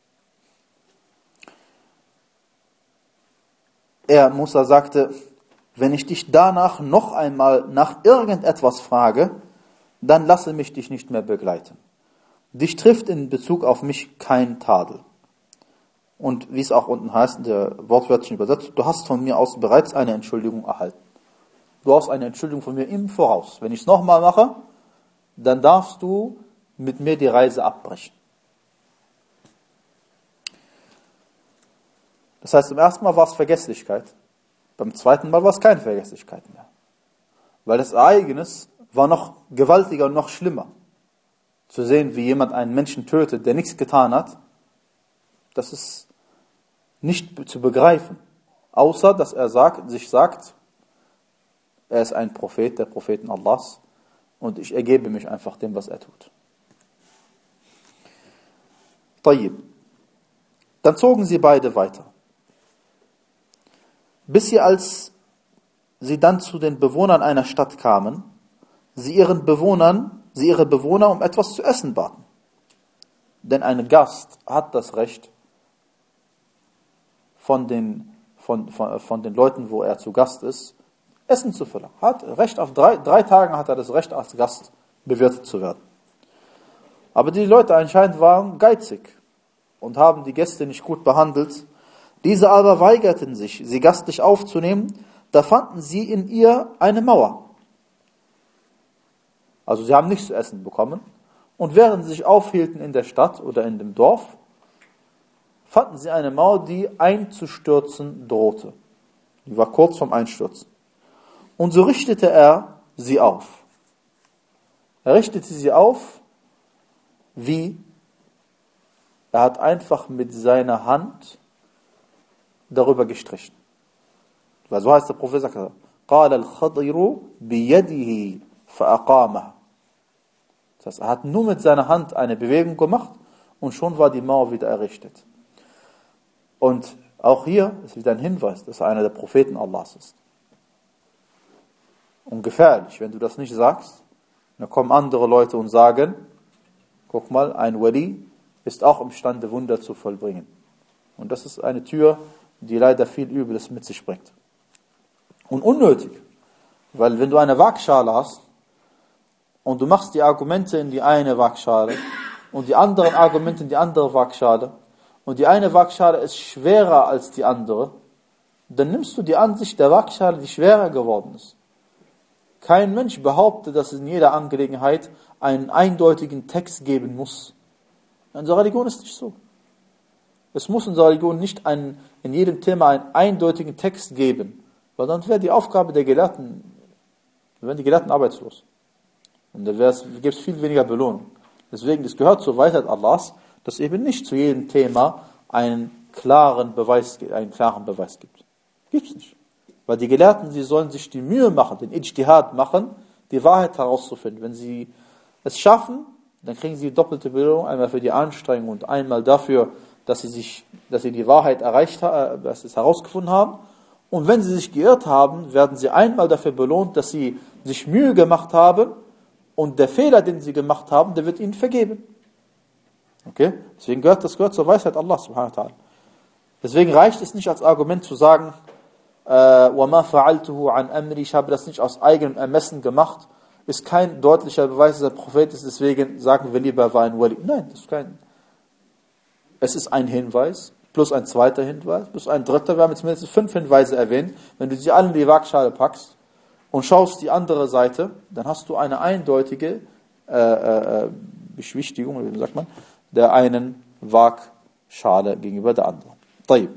Er, Musa, sagte, wenn ich dich danach noch einmal nach irgendetwas frage, dann lasse mich dich nicht mehr begleiten. Dich trifft in Bezug auf mich kein Tadel. Und wie es auch unten heißt, in der wortwörtlichen Übersetzung, du hast von mir aus bereits eine Entschuldigung erhalten. Du hast eine Entschuldigung von mir im Voraus. Wenn ich es nochmal mache, dann darfst du mit mir die Reise abbrechen. Das heißt, im ersten Mal war es Vergesslichkeit. Beim zweiten Mal war es keine Vergesslichkeit mehr. Weil das Ereignis war noch gewaltiger und noch schlimmer. Zu sehen, wie jemand einen Menschen tötet, der nichts getan hat, das ist nicht zu begreifen. Außer, dass er sagt, sich sagt, er ist ein Prophet, der Propheten Allahs, und ich ergebe mich einfach dem, was er tut. Tayyib. Dann zogen sie beide weiter. Bis sie, als sie dann zu den Bewohnern einer Stadt kamen, sie ihren Bewohnern, sie ihre Bewohner um etwas zu essen baten. Denn ein Gast hat das Recht, von den, von, von, von den Leuten, wo er zu Gast ist, Essen zu verlangen. Hat Recht auf drei, drei Tagen hat er das Recht, als Gast bewirtet zu werden. Aber die Leute anscheinend waren geizig und haben die Gäste nicht gut behandelt. Diese aber weigerten sich, sie gastlich aufzunehmen. Da fanden sie in ihr eine Mauer. Also sie haben nichts zu essen bekommen. Und während sie sich aufhielten in der Stadt oder in dem Dorf, fanden sie eine Mauer, die einzustürzen drohte. Die war kurz vorm Einstürzen. Und so richtete er sie auf. Er richtete sie auf, wie? Er hat einfach mit seiner Hand darüber gestrichen. Weil so heißt der Prophet, sagt er, قال الخضر بيده فأقامها. Das heißt, er hat nur mit seiner Hand eine Bewegung gemacht und schon war die Mauer wieder errichtet. Und auch hier ist wieder ein Hinweis, dass er einer der Propheten Allahs ist. Und gefährlich, wenn du das nicht sagst, dann kommen andere Leute und sagen, guck mal, ein Wali ist auch imstande, Wunder zu vollbringen. Und das ist eine Tür, die leider viel Übles mit sich bringt. Und unnötig, weil wenn du eine Waagschale hast und du machst die Argumente in die eine Waagschale und die anderen Argumente in die andere Waagschale und die eine Waagschale ist schwerer als die andere, dann nimmst du die Ansicht der Waagschale, die schwerer geworden ist. Kein Mensch behauptet, dass es in jeder Angelegenheit einen eindeutigen Text geben muss. In unserer Religion ist es nicht so. Es muss in unserer Religion nicht einen, in jedem Thema einen eindeutigen Text geben, weil dann wäre die Aufgabe der Gelehrten, dann wären die Gelehrten arbeitslos. Und dann gäbe es viel weniger Belohnung. Deswegen, es gehört zur Weisheit Allahs, dass es eben nicht zu jedem Thema einen klaren Beweis, einen klaren Beweis gibt. Gibt es nicht. Weil die Gelehrten, sie sollen sich die Mühe machen, den Ijtihad machen, die Wahrheit herauszufinden. Wenn sie es schaffen, dann kriegen sie doppelte Belohnung, einmal für die Anstrengung und einmal dafür, dass sie sich, dass sie die Wahrheit erreicht haben, dass sie es herausgefunden haben. Und wenn sie sich geirrt haben, werden sie einmal dafür belohnt, dass sie sich Mühe gemacht haben und der Fehler, den sie gemacht haben, der wird ihnen vergeben. Okay? Deswegen gehört das gehört zur Weisheit Allah subhanahu wa ta'ala. Deswegen reicht es nicht als Argument zu sagen, وَمَا فَعَلْتُهُ عَنْ أَمْرِ, ich habe das nicht aus eigenem Ermessen gemacht, ist kein deutlicher Beweis, dass er Prophet ist, deswegen sagen wir lieber, er war ein Wali. Nein, das ist kein. Es ist ein Hinweis, plus ein zweiter Hinweis, plus ein dritter. Wir haben jetzt mindestens fünf Hinweise erwähnt. Wenn du sie alle in die Waagschale packst und schaust die andere Seite, dann hast du eine eindeutige äh, äh, Beschwichtigung, wie sagt man, der einen Waagschale gegenüber der anderen. طيب.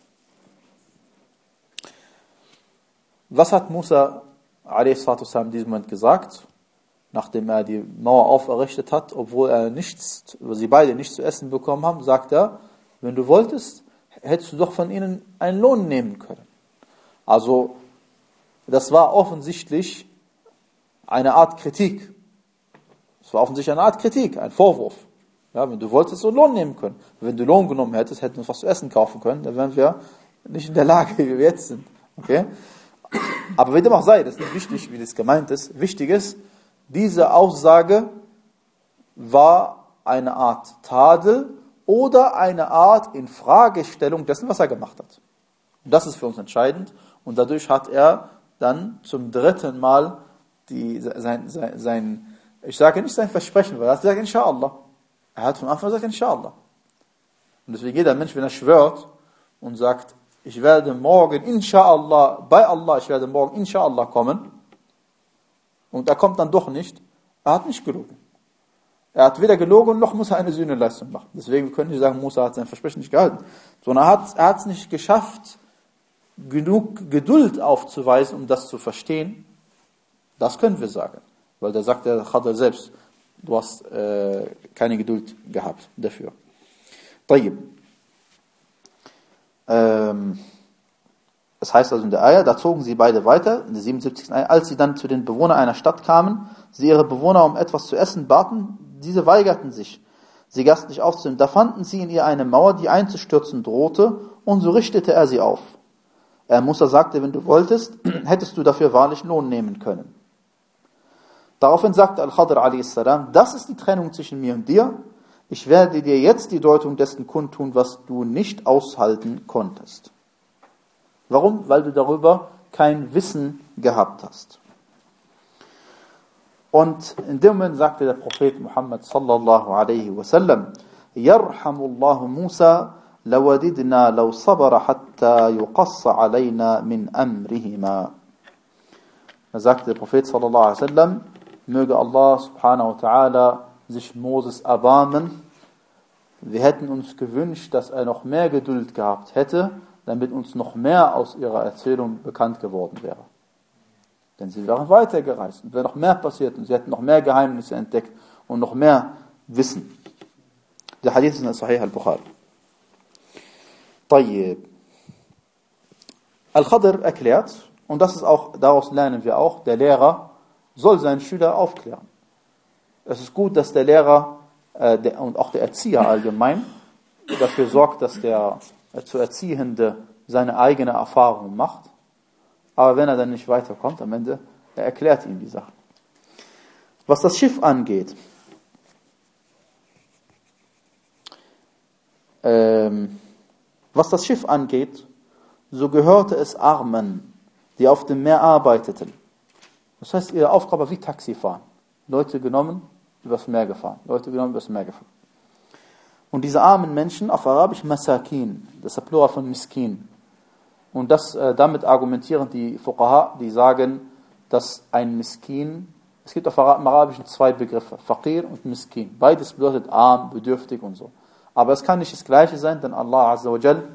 Was hat Musa a s. in diesem Moment gesagt, nachdem er die Mauer auferrichtet hat, obwohl er nichts, sie beide nichts zu essen bekommen haben, sagt er, wenn du wolltest, hättest du doch von ihnen einen Lohn nehmen können. Also, das war offensichtlich eine Art Kritik. Das war offensichtlich eine Art Kritik, ein Vorwurf. Ja, wenn du wolltest, so einen Lohn nehmen können. Wenn du Lohn genommen hättest, hätten wir uns was zu essen kaufen können, dann wären wir nicht in der Lage, wie wir jetzt sind. Okay? Aber wie dem auch sei, das ist nicht wichtig, wie das gemeint ist. Wichtig ist, diese Aussage war eine Art Tadel oder eine Art Infragestellung dessen, was er gemacht hat. Und das ist für uns entscheidend. Und dadurch hat er dann zum dritten Mal die, sein, sein, sein, ich sage nicht sein Versprechen, weil er hat gesagt, Inshallah. Er hat von Anfang an gesagt, Inshallah. Und deswegen jeder Mensch, wenn er schwört und sagt, ich werde morgen, Inshallah, bei Allah, ich werde morgen, Inshallah kommen, und er kommt dann doch nicht, er hat nicht gelogen. Er hat weder gelogen, noch muss er eine Sühneleistung machen. Deswegen können wir sagen, Musa hat sein Versprechen nicht gehalten. Sondern er hat, er hat es nicht geschafft, genug Geduld aufzuweisen, um das zu verstehen. Das können wir sagen. Weil da sagt der Khadr selbst, du hast äh, keine Geduld gehabt dafür. طيب. Ähm, das heißt also in der Ayah, da zogen sie beide weiter, in der siebenundsiebzigsten Ayah, als sie dann zu den Bewohnern einer Stadt kamen, sie ihre Bewohner um etwas zu essen baten, diese weigerten sich, sie gastlich aufzunehmen. Da fanden sie in ihr eine Mauer, die einzustürzen drohte, und so richtete er sie auf. Er Musa sagte, wenn du wolltest, hättest du dafür wahrlich Lohn nehmen können. Daraufhin sagte Al-Khadr a s. Das ist die Trennung zwischen mir und dir. Ich werde dir jetzt die Deutung dessen kundtun, was du nicht aushalten konntest. Warum? Weil du darüber kein Wissen gehabt hast. Und in dem Moment sagte der Prophet Muhammad sallallahu alaihi wasallam: Yarhamullahu Musa, lawadidna law sabara hatta yuqassa alayna min amrihima. Da sagte der Prophet sallallahu alaihi wasallam: Möge Allah subhanahu wa ta'ala sich Moses erbarmen. Wir hätten uns gewünscht, dass er noch mehr Geduld gehabt hätte, damit uns noch mehr aus ihrer Erzählung bekannt geworden wäre. Denn sie wären weitergereist und wäre noch mehr passiert und sie hätten noch mehr Geheimnisse entdeckt und noch mehr Wissen. Der Hadith ist in Sahih al-Bukhari. طيب. Al-Khadr erklärt, und das ist auch, daraus lernen wir auch, der Lehrer soll seinen Schüler aufklären. Es ist gut, dass der Lehrer äh, der, und auch der Erzieher allgemein dafür sorgt, dass der äh, zu Erziehende seine eigene Erfahrung macht. Aber wenn er dann nicht weiterkommt, am Ende, er erklärt ihm die Sache. Was das Schiff angeht, ähm, was das Schiff angeht, so gehörte es Armen, die auf dem Meer arbeiteten. Das heißt, ihre Aufgabe war wie Taxifahren. Leute genommen, übers Meer gefahren. Leute genommen, übers Meer gefahren. Und diese armen Menschen, auf Arabisch Masakin, das ist der Plural von Miskin. Und das, äh, damit argumentieren die Fuqaha, die sagen, dass ein Miskin, es gibt auf Ara- im Arabischen zwei Begriffe, Faqir und Miskin. Beides bedeutet arm, bedürftig und so. Aber es kann nicht das Gleiche sein, denn Allah Azza wa Jal,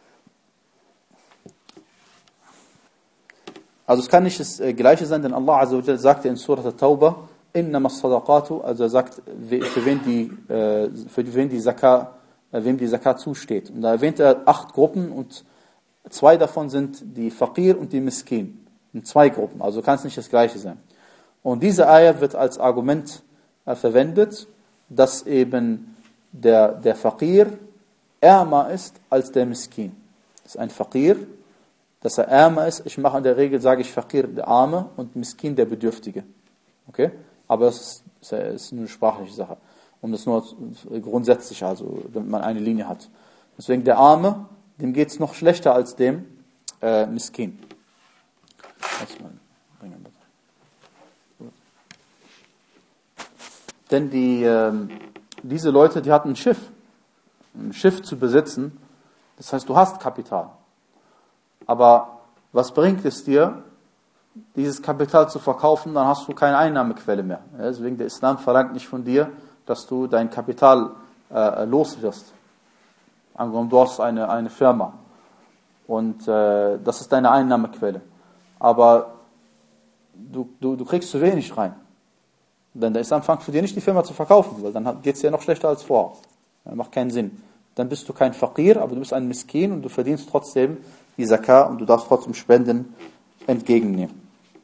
also es kann nicht das äh, Gleiche sein, denn Allah Azza wa Jal sagte in Surah At-Tawbah, Innama as-sadaqatu, also er sagt, für wen die, äh, für wen die Zakat, äh, wem die Zakat zusteht. Und da erwähnt er acht Gruppen und zwei davon sind die Faqir und die Miskin. In zwei Gruppen, also kann es nicht das Gleiche sein. Und diese Ayah wird als Argument äh, verwendet, dass eben der, der Faqir ärmer ist als der Miskin. Das ist ein Faqir, dass er ärmer ist. Ich mache in der Regel, sage ich Faqir, der Arme, und Miskin, der Bedürftige. Okay? Aber das ist, das ist nur eine sprachliche Sache. Und das nur grundsätzlich, also damit man eine Linie hat. Deswegen der Arme, dem geht es noch schlechter als dem äh, Miskin. Denn die, äh, diese Leute, die hatten ein Schiff. Ein Schiff zu besitzen, das heißt, du hast Kapital. Aber was bringt es dir, dieses Kapital zu verkaufen, dann hast du keine Einnahmequelle mehr. Ja, deswegen der Islam verlangt nicht von dir, dass du dein Kapital äh, los wirst. Angenommen, du hast eine, eine Firma und äh, das ist deine Einnahmequelle. Aber du, du, du kriegst zu wenig rein. Denn der Islam fängt für dich nicht, die Firma zu verkaufen, weil dann geht es dir noch schlechter als vorher. Das macht keinen Sinn. Dann bist du kein Faqir, aber du bist ein Miskin und du verdienst trotzdem die Zakat und du darfst trotzdem Spenden entgegennehmen.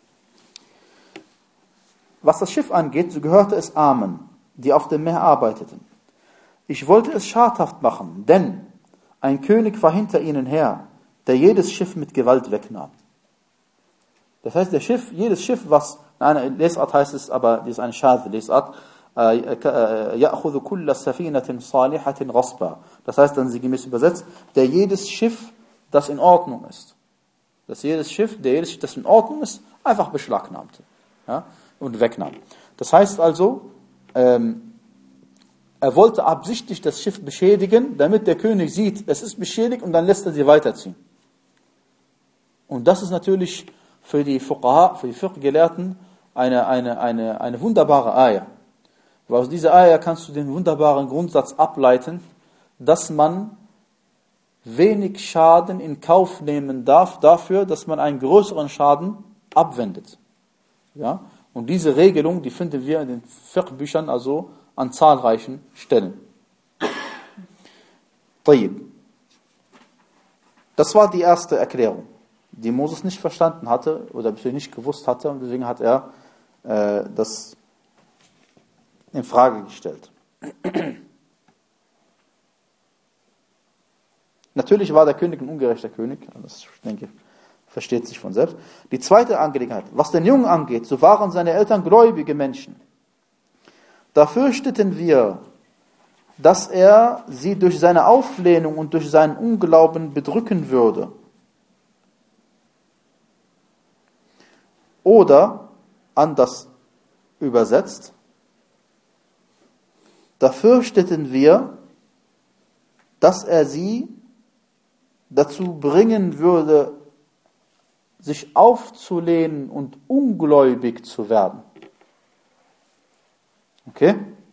Was das Schiff angeht, so gehörte es Armen, die auf dem Meer arbeiteten. Ich wollte es schadhaft machen, denn ein König war hinter ihnen her, der jedes Schiff mit Gewalt wegnahm. Das heißt, der Schiff, jedes Schiff, was, in einer Lesart heißt es, aber die ist eine schade Lesart, يَأْخُذُ كُلَّ سَفِينَةٍ صَالِحَةٍ غَصْبًا. Das heißt dann sinngemäß übersetzt, der jedes Schiff, das in Ordnung ist, dass jedes Schiff, der jedes Schiff, das in Ordnung ist, einfach beschlagnahmte, ja, und wegnahm. Das heißt also, ähm, er wollte absichtlich das Schiff beschädigen, damit der König sieht, es ist beschädigt, und dann lässt er sie weiterziehen. Und das ist natürlich für die Fuqaha, für die Fiqh-Gelehrten eine, eine, eine, eine wunderbare Ayah. Weil aus dieser Ayah kannst du den wunderbaren Grundsatz ableiten, dass man wenig Schaden in Kauf nehmen darf, dafür, dass man einen größeren Schaden abwendet. Ja? Und diese Regelung, die finden wir in den Fiqh-Büchern, also an zahlreichen Stellen. طيب. Das war die erste Erklärung, die Moses nicht verstanden hatte oder nicht gewusst hatte, und deswegen hat er äh, das in Frage gestellt. Natürlich war der König ein ungerechter König, das denke ich, Versteht sich von selbst. Die zweite Angelegenheit, was den Jungen angeht, so waren seine Eltern gläubige Menschen. Da fürchteten wir, dass er sie durch seine Auflehnung und durch seinen Unglauben bedrücken würde. Oder, anders übersetzt, da fürchteten wir, dass er sie dazu bringen würde, sich aufzulehnen und ungläubig zu werden. Okay?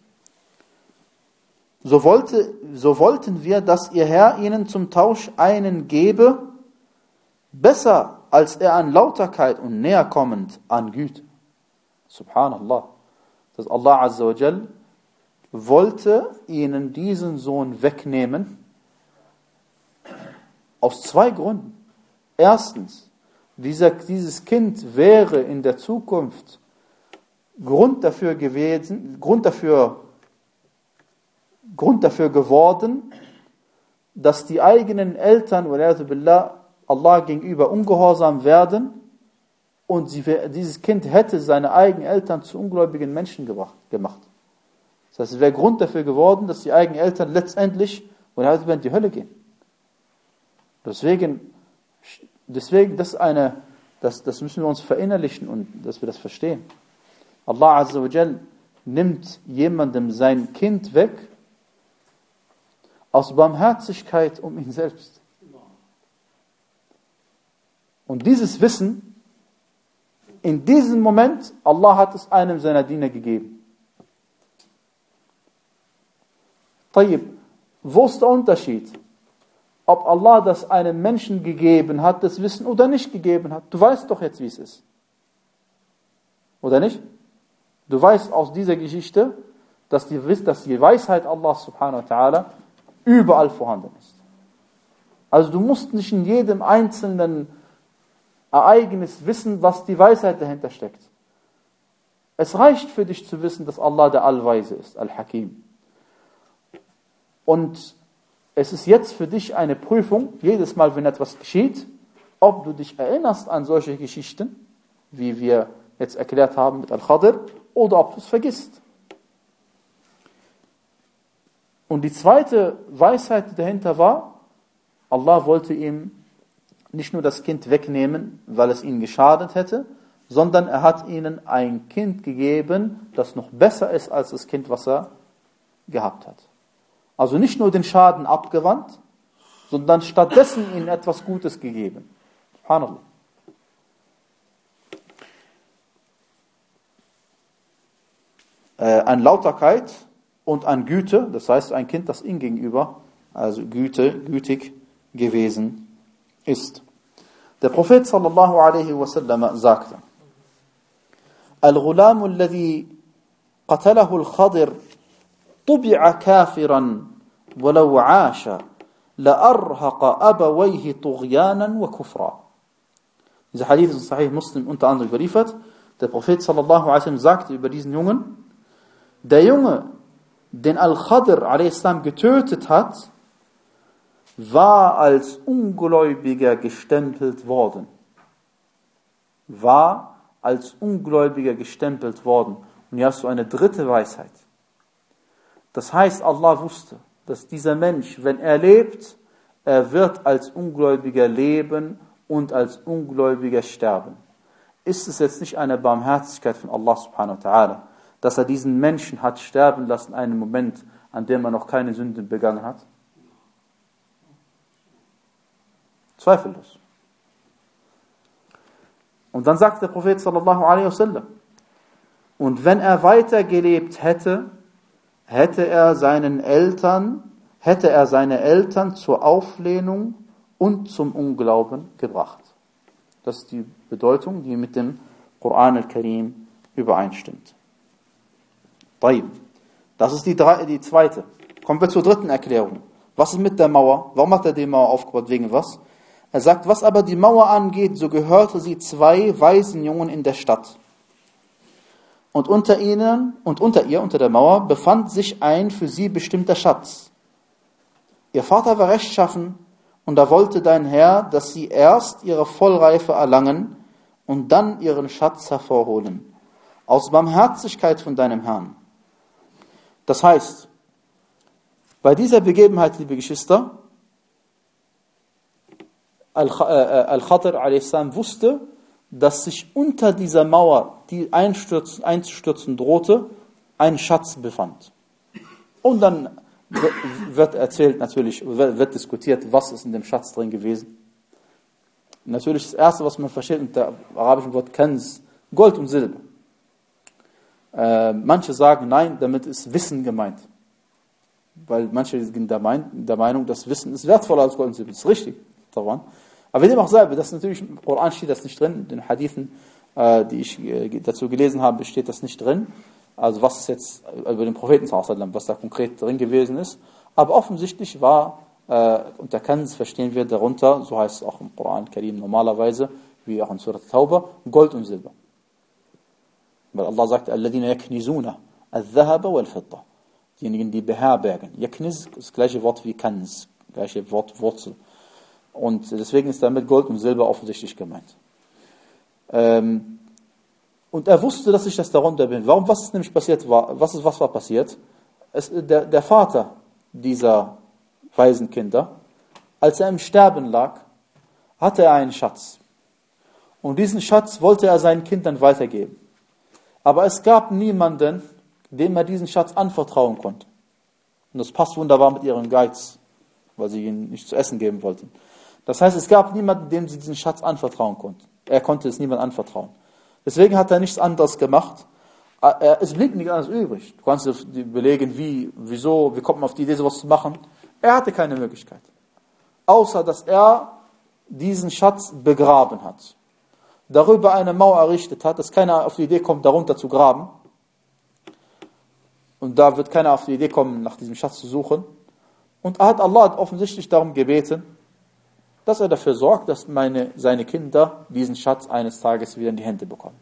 So, wollte, so wollten wir, dass ihr Herr ihnen zum Tausch einen gebe, besser als er an Lauterkeit und näherkommend an Güte. Subhanallah. Dass Allah Azza wa Jal wollte ihnen diesen Sohn wegnehmen, aus zwei Gründen. Erstens, dieser, dieses Kind wäre in der Zukunft Grund dafür gewesen, Grund dafür, Grund dafür geworden, dass die eigenen Eltern, Allah gegenüber ungehorsam werden und sie, dieses Kind hätte seine eigenen Eltern zu ungläubigen Menschen gebracht, gemacht. Das heißt, es wäre Grund dafür geworden, dass die eigenen Eltern letztendlich in die Hölle gehen. Deswegen, deswegen das, eine, das, das müssen wir uns verinnerlichen und dass wir das verstehen. Allah Azza wa Jal nimmt jemandem sein Kind weg aus Barmherzigkeit um ihn selbst. Und dieses Wissen, in diesem Moment, Allah hat es einem seiner Diener gegeben. Tayyib, wo ist der Unterschied? Ob Allah das einem Menschen gegeben hat, das Wissen, oder nicht gegeben hat. Du weißt doch jetzt, wie es ist. Oder nicht? Du weißt aus dieser Geschichte, dass die, dass die Weisheit Allah subhanahu wa ta'ala überall vorhanden ist. Also du musst nicht in jedem einzelnen Ereignis wissen, was die Weisheit dahinter steckt. Es reicht für dich zu wissen, dass Allah der Allweise ist, Al-Hakim. Und es ist jetzt für dich eine Prüfung, jedes Mal, wenn etwas geschieht, ob du dich erinnerst an solche Geschichten, wie wir jetzt erklärt haben mit Al-Khadir, oder ob du es vergisst. Und die zweite Weisheit, die dahinter war, Allah wollte ihm nicht nur das Kind wegnehmen, weil es ihnen geschadet hätte, sondern er hat ihnen ein Kind gegeben, das noch besser ist als das Kind, was er gehabt hat. Also nicht nur den Schaden abgewandt, sondern stattdessen ihnen etwas Gutes gegeben. Subhanallah. Äh, an Lauterkeit und an Güte, das heißt ein Kind, das ihm gegenüber, also Güte, gütig gewesen ist. Der Prophet sallallahu alaihi wasallam sagte: Al-Ghulamu alladhi qatalahu al-Khadir طبع كافرا ولو عاش لأرهق أبويه طغيانا وكفرا. Dieser Hadith ist in Sahih Muslim unter anderem überliefert. Der Prophet sallallahu alaihi wasallam sagte über diesen Jungen: Der Junge, den Al-Khadir a.s. getötet hat, war als Ungläubiger gestempelt worden. War als Ungläubiger gestempelt worden. Und hier hast du eine dritte Weisheit. Das heißt, Allah wusste, dass dieser Mensch, wenn er lebt, er wird als Ungläubiger leben und als Ungläubiger sterben. Ist es jetzt nicht eine Barmherzigkeit von Allah subhanahu wa ta'ala, dass er diesen Menschen hat sterben lassen, in einem Moment, an dem er noch keine Sünde begangen hat? Zweifellos. Und dann sagt der Prophet sallallahu alaihi wasallam: Und wenn er weitergelebt hätte, hätte er seinen Eltern, hätte er seine Eltern zur Auflehnung und zum Unglauben gebracht. Das ist die Bedeutung, die mit dem Koran al-Karim übereinstimmt. Das ist die, drei, die zweite. Kommen wir zur dritten Erklärung. Was ist mit der Mauer? Warum hat er die Mauer aufgebaut? Wegen was? Er sagt, was aber die Mauer angeht, so gehörte sie zwei weisen Jungen in der Stadt. Und unter ihnen, und unter ihr, unter der Mauer, befand sich ein für sie bestimmter Schatz. Ihr Vater war rechtschaffen Und da wollte dein Herr, dass sie erst ihre Vollreife erlangen und dann ihren Schatz hervorholen, aus Barmherzigkeit von deinem Herrn. Das heißt, bei dieser Begebenheit, liebe Geschwister, Al-Khadir a s. wusste, dass sich unter dieser Mauer, die einstürzen, einzustürzen drohte, ein Schatz befand. Und dann wird erzählt, natürlich, wird diskutiert, was ist in dem Schatz drin gewesen. Natürlich das Erste, was man versteht unter dem arabischen Wort Kanz, Gold und Silber. Äh, manche sagen, nein, damit ist Wissen gemeint. Weil manche sind der, mein, der Meinung, dass Wissen ist wertvoller als Gold und Silber. Das ist richtig daran. Aber wie dem auch sei, das natürlich im Koran steht das nicht drin, in den Hadithen, äh, die ich äh, dazu gelesen habe, steht das nicht drin. Also was ist jetzt über den Propheten, was da konkret drin gewesen ist. Aber offensichtlich war, äh, unter Kanz verstehen wir darunter, so heißt es auch im Koran Karim normalerweise, wie auch in Surat Tauba, Gold und Silber. Weil Allah sagt, alladhina yaknizuna al-dhahaba wal-fidda. Diejenigen, die beherbergen. Yakniz ist das gleiche Wort wie Kanz, gleiche Wort, Wurzel. Und deswegen ist damit Gold und Silber offensichtlich gemeint. Ähm, und er wusste, dass ich das darunter bin. Warum? Was ist nämlich passiert? War, was, ist, was war passiert? Es, der, der Vater dieser Waisenkinder, als er im Sterben lag, hatte er einen Schatz. Und diesen Schatz wollte er seinen Kindern weitergeben. Aber es gab niemanden, dem er diesen Schatz anvertrauen konnte. Und das passt wunderbar mit ihrem Geiz, weil sie ihn nicht zu essen geben wollten. Das heißt, es gab niemanden, dem sie diesen Schatz anvertrauen konnten. Er konnte es niemandem anvertrauen. Deswegen hat er nichts anderes gemacht. Es blieb nichts anderes übrig. Du kannst dir überlegen, wie, wieso, wie kommt man auf die Idee, sowas zu machen. Er hatte keine Möglichkeit. Außer, dass er diesen Schatz begraben hat. Darüber eine Mauer errichtet hat, dass keiner auf die Idee kommt, darunter zu graben. Und da wird keiner auf die Idee kommen, nach diesem Schatz zu suchen. Und er hat Allah offensichtlich darum gebeten, dass er dafür sorgt, dass meine, seine Kinder diesen Schatz eines Tages wieder in die Hände bekommen.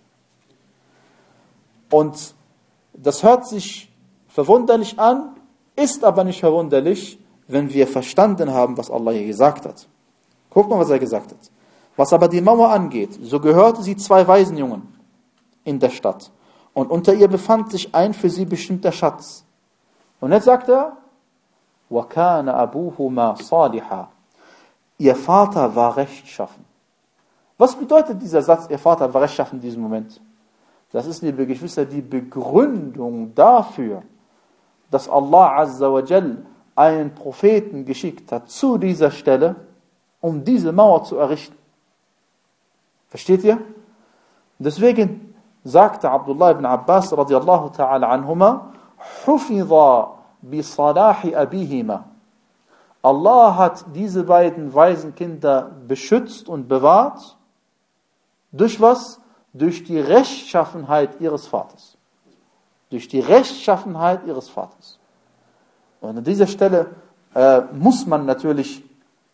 Und das hört sich verwunderlich an, ist aber nicht verwunderlich, wenn wir verstanden haben, was Allah hier gesagt hat. Guck mal, was er gesagt hat. Was aber die Mauer angeht, so gehörte sie zwei Waisenjungen in der Stadt. Und unter ihr befand sich ein für sie bestimmter Schatz. Und jetzt sagt er, وَكَانَ أَبُوهُمَا صَالِحًا. Ihr Vater war rechtschaffen. Was bedeutet dieser Satz, ihr Vater war rechtschaffen in diesem Moment? Das ist, liebe Geschwister, die Begründung dafür, dass Allah Azza wa Jal einen Propheten geschickt hat zu dieser Stelle, um diese Mauer zu errichten. Versteht ihr? Deswegen sagte Abdullah ibn Abbas radiallahu ta'ala anhuma, حُفِظَ بِصَلَاحِ أَبِيهِمَا. Allah hat diese beiden Waisenkinder beschützt und bewahrt. Durch was? Durch die Rechtschaffenheit ihres Vaters. Durch die Rechtschaffenheit ihres Vaters. Und an dieser Stelle äh, muss man natürlich,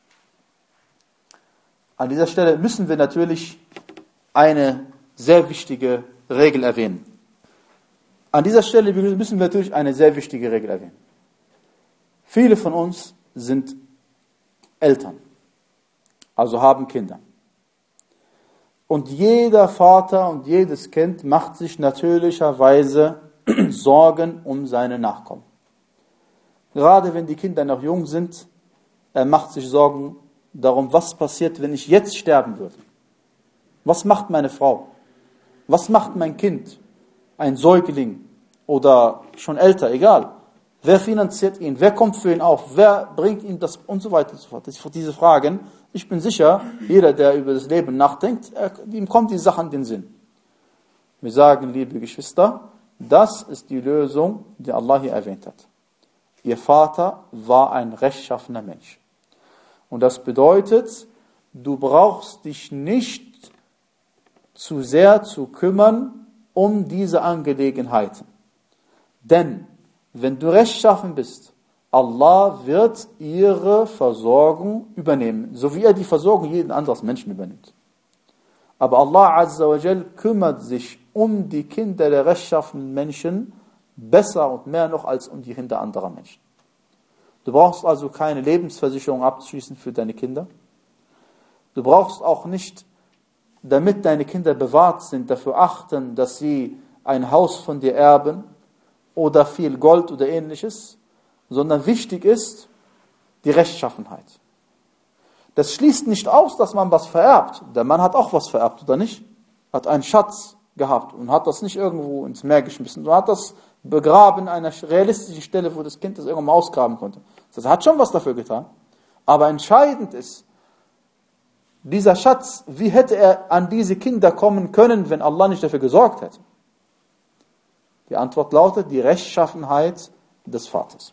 an dieser Stelle müssen wir natürlich eine sehr wichtige Regel erwähnen. An dieser Stelle müssen wir natürlich eine sehr wichtige Regel erwähnen. Viele von uns sind Eltern, also haben Kinder. Und jeder Vater und jedes Kind macht sich natürlicherweise Sorgen um seine Nachkommen. Gerade wenn die Kinder noch jung sind, er macht sich Sorgen darum, was passiert, wenn ich jetzt sterben würde. Was macht meine Frau? Was macht mein Kind? Ein Säugling oder schon älter, egal. Wer finanziert ihn? Wer kommt für ihn auf? Wer bringt ihm das? Und so weiter und so fort. Das sind diese Fragen. Ich bin sicher, jeder, der über das Leben nachdenkt, ihm kommt die Sache an den Sinn. Wir sagen, liebe Geschwister, das ist die Lösung, die Allah hier erwähnt hat. Ihr Vater war ein rechtschaffener Mensch. Und das bedeutet, du brauchst dich nicht zu sehr zu kümmern um diese Angelegenheiten. Denn wenn du rechtschaffen bist, Allah wird ihre Versorgung übernehmen, so wie er die Versorgung jeden anderen Menschen übernimmt. Aber Allah Azza wa Jal kümmert sich um die Kinder der rechtschaffenen Menschen besser und mehr noch als um die Kinder anderer Menschen. Du brauchst also keine Lebensversicherung abzuschließen für deine Kinder. Du brauchst auch nicht, damit deine Kinder bewahrt sind, dafür achten, dass sie ein Haus von dir erben oder viel Gold oder ähnliches, sondern wichtig ist die Rechtschaffenheit. Das schließt nicht aus, dass man was vererbt. Der Mann hat auch was vererbt, oder nicht? Hat einen Schatz gehabt und hat das nicht irgendwo ins Meer geschmissen, sondern hat das begraben an einer realistischen Stelle, wo das Kind das irgendwann mal ausgraben konnte. Das hat schon was dafür getan. Aber entscheidend ist, dieser Schatz, wie hätte er an diese Kinder kommen können, wenn Allah nicht dafür gesorgt hätte? Die Antwort lautet, die Rechtschaffenheit des Vaters.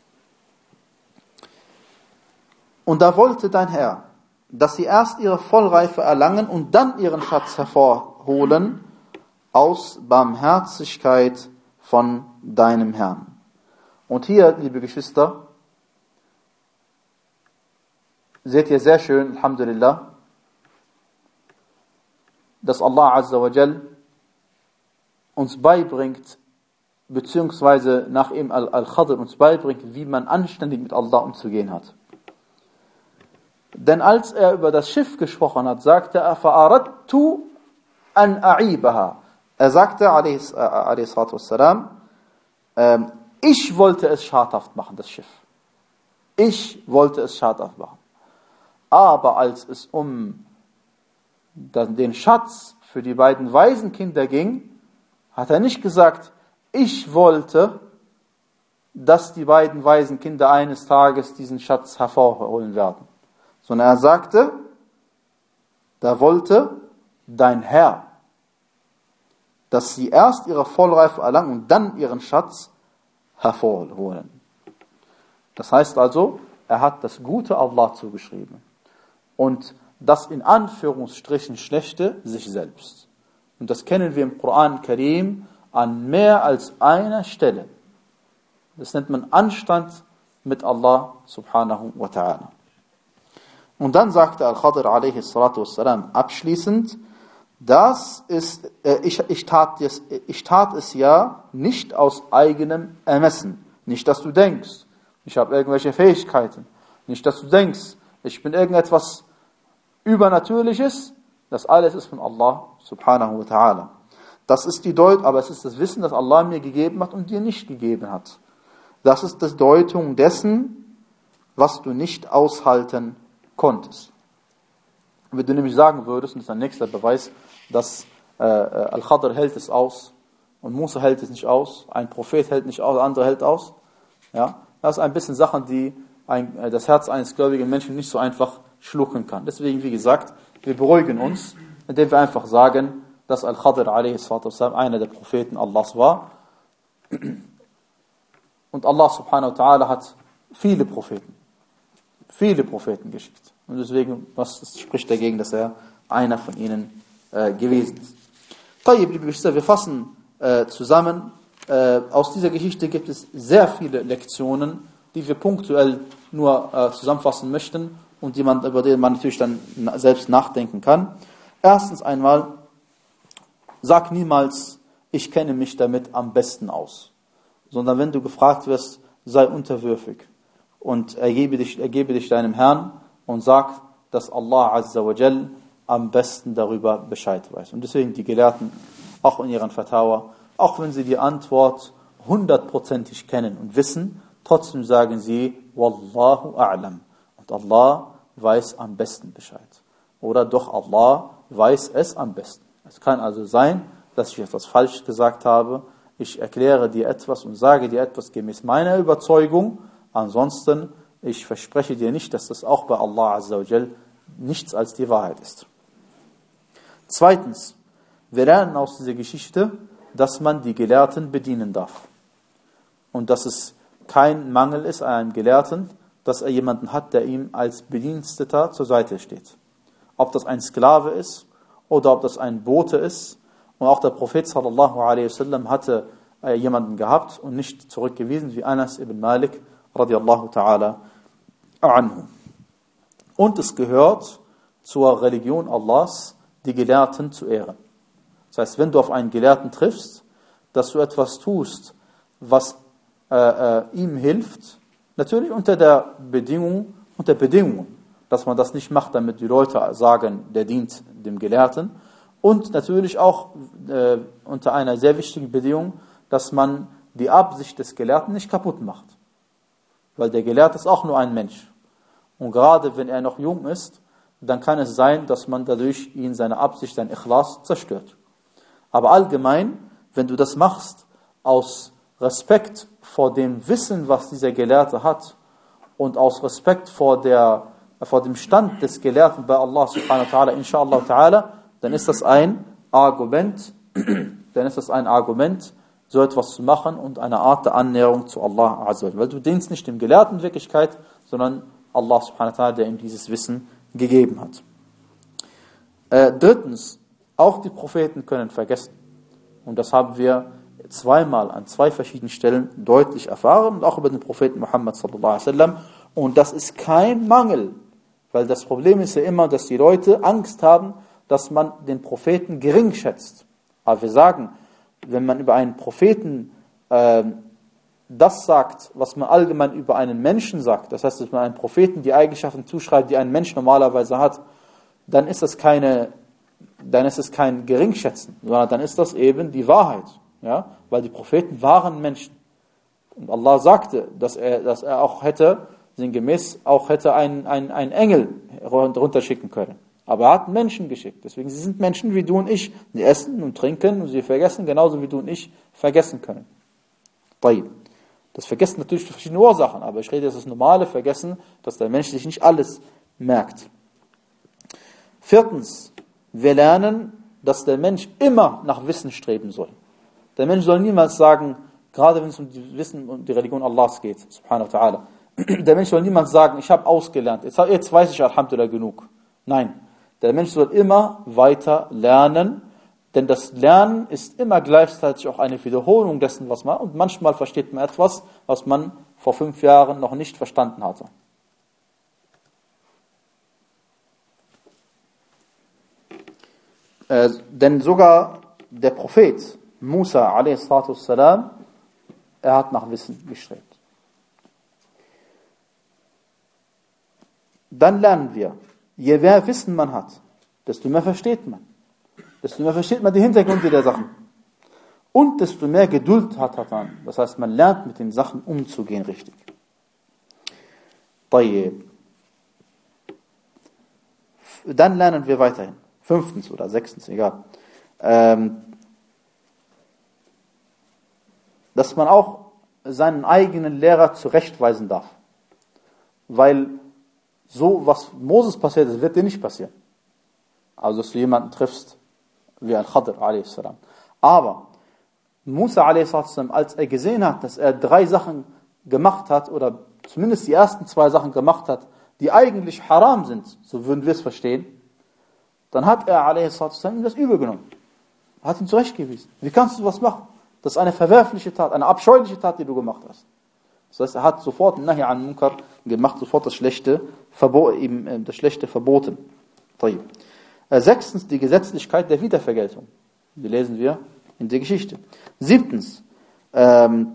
Und da wollte dein Herr, dass sie erst ihre Vollreife erlangen und dann ihren Schatz hervorholen, aus Barmherzigkeit von deinem Herrn. Und hier, liebe Geschwister, seht ihr sehr schön, Alhamdulillah, dass Allah Azza wa Jal uns beibringt, beziehungsweise nach ihm Al-Khadr uns beibringt, wie man anständig mit Allah umzugehen hat. Denn als er über das Schiff gesprochen hat, sagte er, فَأَرَدْتُ أَنْ أَعِيبَهَا. Er sagte, alayhi salatu wassalam, ähm, ich wollte es schadhaft machen, das Schiff. Ich wollte es schadhaft machen. Aber als es um den Schatz für die beiden Waisenkinder ging, hat er nicht gesagt, ich wollte, dass die beiden Waisenkinder eines Tages diesen Schatz hervorholen werden. Sondern er sagte, da wollte dein Herr, dass sie erst ihre Vollreife erlangen und dann ihren Schatz hervorholen. Das heißt also, er hat das Gute Allah zugeschrieben. Und das in Anführungsstrichen Schlechte sich selbst. Und das kennen wir im Koran Karim an mehr als einer Stelle. Das nennt man Anstand mit Allah subhanahu wa ta'ala. Und dann sagte Al-Khadr alayhi salatu wassalam abschließend, das ist, äh, ich, ich, tat es, ich tat es ja nicht aus eigenem Ermessen. Nicht, dass du denkst, ich habe irgendwelche Fähigkeiten. Nicht, dass du denkst, ich bin irgendetwas Übernatürliches. Das alles ist von Allah subhanahu wa ta'ala. Das ist die Deutung, aber es ist das Wissen, das Allah mir gegeben hat und dir nicht gegeben hat. Das ist die Deutung dessen, was du nicht aushalten konntest. Wenn du nämlich sagen würdest, und das ist ein nächster Beweis, dass äh, Al-Khadr hält es aus und Musa hält es nicht aus, ein Prophet hält nicht aus, der andere hält aus. Ja, das ist ein bisschen Sachen, die ein, äh, das Herz eines gläubigen Menschen nicht so einfach schlucken kann. Deswegen, wie gesagt, wir beruhigen uns, indem wir einfach sagen, dass Al-Khadr alayhi salatu wassalam einer der Propheten Allahs war. Und Allah subhanahu wa ta'ala hat viele Propheten, viele Propheten geschickt. Und deswegen, was spricht dagegen, dass er einer von ihnen äh, gewesen ist. Tayyib, liebe Geschwister, wir fassen äh, zusammen. Äh, aus dieser Geschichte gibt es sehr viele Lektionen, die wir punktuell nur äh, zusammenfassen möchten und die man, über die man natürlich dann na, selbst nachdenken kann. Erstens einmal, sag niemals, ich kenne mich damit am besten aus. Sondern wenn du gefragt wirst, sei unterwürfig und ergebe dich, ergebe dich deinem Herrn und sag, dass Allah Azza wa Jal am besten darüber Bescheid weiß. Und deswegen die Gelehrten, auch in ihren Fatawa, auch wenn sie die Antwort hundertprozentig kennen und wissen, trotzdem sagen sie, Wallahu a'lam. Und Allah weiß am besten Bescheid. Oder doch Allah weiß es am besten. Es kann also sein, dass ich etwas falsch gesagt habe. Ich erkläre dir etwas und sage dir etwas gemäß meiner Überzeugung. Ansonsten, ich verspreche dir nicht, dass das auch bei Allah Azza wa Jal nichts als die Wahrheit ist. Zweitens, wir lernen aus dieser Geschichte, dass man die Gelehrten bedienen darf. Und dass es kein Mangel ist an einem Gelehrten, dass er jemanden hat, der ihm als Bediensteter zur Seite steht. Ob das ein Sklave ist oder ob das ein Bote ist. Und auch der Prophet sallallahu alaihi wasallam hatte äh, jemanden gehabt und nicht zurückgewiesen, wie Anas ibn Malik radiallahu ta'ala anhu. Und es gehört zur Religion Allahs, die Gelehrten zu ehren. Das heißt, wenn du auf einen Gelehrten triffst, dass du etwas tust, was äh, äh, ihm hilft, Natürlich unter der Bedingung, unter Bedingungen, dass man das nicht macht, damit die Leute sagen, der dient dem Gelehrten. Und natürlich auch äh, unter einer sehr wichtigen Bedingung, dass man die Absicht des Gelehrten nicht kaputt macht. Weil der Gelehrte ist auch nur ein Mensch. Und gerade wenn er noch jung ist, dann kann es sein, dass man dadurch ihn seine Absicht, sein Ikhlas zerstört. Aber allgemein, wenn du das machst, aus Respekt vor dem Wissen, was dieser Gelehrte hat, und aus Respekt vor, der, vor dem Stand des Gelehrten bei Allah subhanahu wa ta'ala, inshallah ta'ala, dann ist das ein Argument, dann ist das ein Argument, so etwas zu machen und eine Art der Annäherung zu Allah azza wa jalla. Weil du dienst nicht dem Gelehrten in Wirklichkeit, sondern Allah subhanahu wa ta'ala, der ihm dieses Wissen gegeben hat. Äh, drittens, auch die Propheten können vergessen. Und das haben wir zweimal an zwei verschiedenen Stellen deutlich erfahren und auch über den Propheten Muhammad sallallahu alaihi wasallam. Und das ist kein Mangel, weil das Problem ist ja immer, dass die Leute Angst haben, dass man den Propheten gering schätzt. Aber wir sagen, wenn man über einen Propheten äh, das sagt, was man allgemein über einen Menschen sagt, das heißt, dass man einem Propheten die Eigenschaften zuschreibt, die ein Mensch normalerweise hat, dann ist das keine, dann ist es kein Geringschätzen, sondern dann ist das eben die Wahrheit, ja, weil die Propheten waren Menschen. Und Allah sagte, dass er, dass er auch hätte, sinngemäß, auch hätte einen, einen, einen Engel runterschicken können. Aber er hat Menschen geschickt. Deswegen, sie sind Menschen wie du und ich. Sie essen und trinken und sie vergessen, genauso wie du und ich vergessen können. Das Vergessen natürlich für verschiedene Ursachen, aber ich rede jetzt das normale Vergessen, dass der Mensch sich nicht alles merkt. Viertens, wir lernen, dass der Mensch immer nach Wissen streben soll. Der Mensch soll niemals sagen, gerade wenn es um die Wissen und die Religion Allahs geht, subhanahu wa ta'ala, der Mensch soll niemals sagen, ich habe ausgelernt, jetzt, jetzt weiß ich Alhamdulillah genug. Nein, der Mensch soll immer weiter lernen, denn das Lernen ist immer gleichzeitig auch eine Wiederholung dessen, was man, und manchmal versteht man etwas, was man vor fünf Jahren noch nicht verstanden hatte. Äh, denn sogar der Prophet Musa a s. er hat nach Wissen gestrebt. Dann lernen wir, je mehr Wissen man hat, desto mehr versteht man. Desto mehr versteht man die Hintergründe der Sachen. Und desto mehr Geduld hat man. Das heißt, man lernt mit den Sachen umzugehen richtig. Dann lernen wir weiterhin. Fünftens oder sechstens, egal. Ähm, dass man auch seinen eigenen Lehrer zurechtweisen darf. Weil so, was Moses passiert ist, wird dir nicht passieren. Also, dass du jemanden triffst, wie Al-Khadr a s. Aber Musa a s., als er gesehen hat, dass er drei Sachen gemacht hat, oder zumindest die ersten zwei Sachen gemacht hat, die eigentlich haram sind, so würden wir es verstehen, dann hat er a s. ihm das übel genommen. Er hat ihn zurechtgewiesen. Wie kannst du was machen? Das ist eine verwerfliche Tat, eine abscheuliche Tat, die du gemacht hast. Das heißt, er hat sofort Nahi an Munkar gemacht, sofort das Schlechte, verbo- ihm, das Schlechte verboten. Sechstens, die Gesetzlichkeit der Wiedervergeltung. Die lesen wir in der Geschichte. Siebtens, ähm,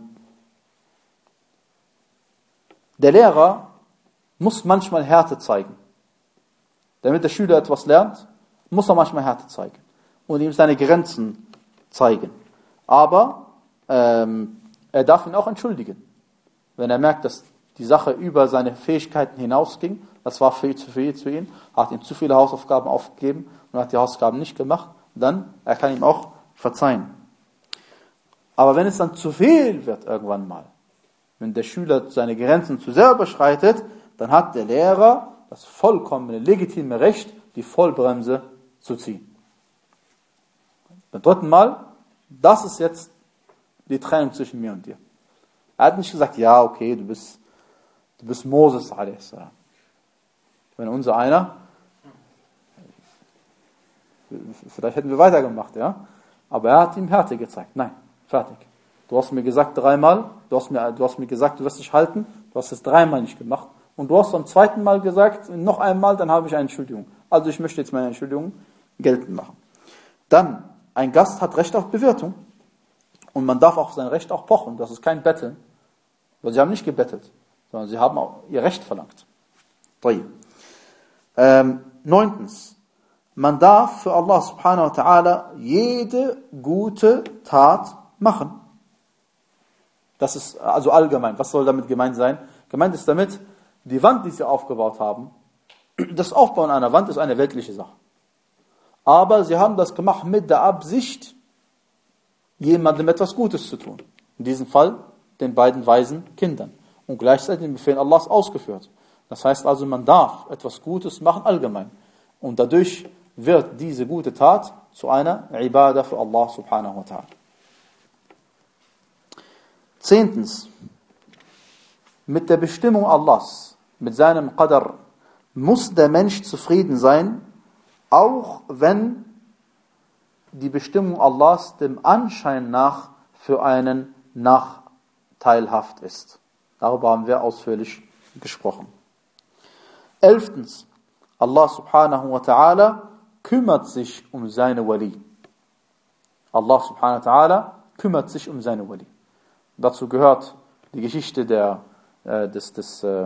der Lehrer muss manchmal Härte zeigen. Damit der Schüler etwas lernt, muss er manchmal Härte zeigen und ihm seine Grenzen zeigen. Aber ähm, er darf ihn auch entschuldigen. Wenn er merkt, dass die Sache über seine Fähigkeiten hinausging, das war viel zu viel zu ihm, hat ihm zu viele Hausaufgaben aufgegeben und hat die Hausaufgaben nicht gemacht, dann er kann ihm auch verzeihen. Aber wenn es dann zu viel wird irgendwann mal, wenn der Schüler seine Grenzen zu sehr überschreitet, dann hat der Lehrer das vollkommene, legitime Recht, die Vollbremse zu ziehen. Beim dritten Mal, das ist jetzt die Trennung zwischen mir und dir. Er hat nicht gesagt, ja, okay, du bist, du bist Moses, a s. Wenn unser einer, vielleicht hätten wir weitergemacht, ja. Aber er hat ihm Härte gezeigt. Nein, fertig. Du hast mir gesagt dreimal, du hast mir, du hast mir gesagt, du wirst dich halten, du hast es dreimal nicht gemacht. Und du hast am zweiten Mal gesagt, noch einmal, dann habe ich eine Entschuldigung. Also ich möchte jetzt meine Entschuldigung geltend machen. Dann, ein Gast hat Recht auf Bewirtung. Und man darf auf sein Recht auch pochen. Das ist kein Betteln. Weil sie haben nicht gebettelt. sondern sie haben auch ihr Recht verlangt. Ähm, neuntens, man darf für Allah subhanahu wa ta'ala jede gute Tat machen. Das ist also allgemein. Was soll damit gemeint sein? Gemeint ist damit, die Wand, die sie aufgebaut haben, das Aufbauen einer Wand ist eine weltliche Sache. Aber sie haben das gemacht mit der Absicht, jemandem etwas Gutes zu tun. In diesem Fall den beiden weisen Kindern. Und gleichzeitig den Befehl Allahs ausgeführt. Das heißt also, man darf etwas Gutes machen allgemein. Und dadurch wird diese gute Tat zu einer Ibadah für Allah subhanahu wa ta'ala. Zehntens, mit der Bestimmung Allahs, mit seinem Qadar, muss der Mensch zufrieden sein, auch wenn die Bestimmung Allahs dem Anschein nach für einen nachteilhaft ist. Darüber haben wir ausführlich gesprochen. Elftens, Allah subhanahu wa ta'ala kümmert sich um seine Wali. Allah subhanahu wa ta'ala kümmert sich um seine Wali. Dazu gehört die Geschichte der, äh, des, des, äh,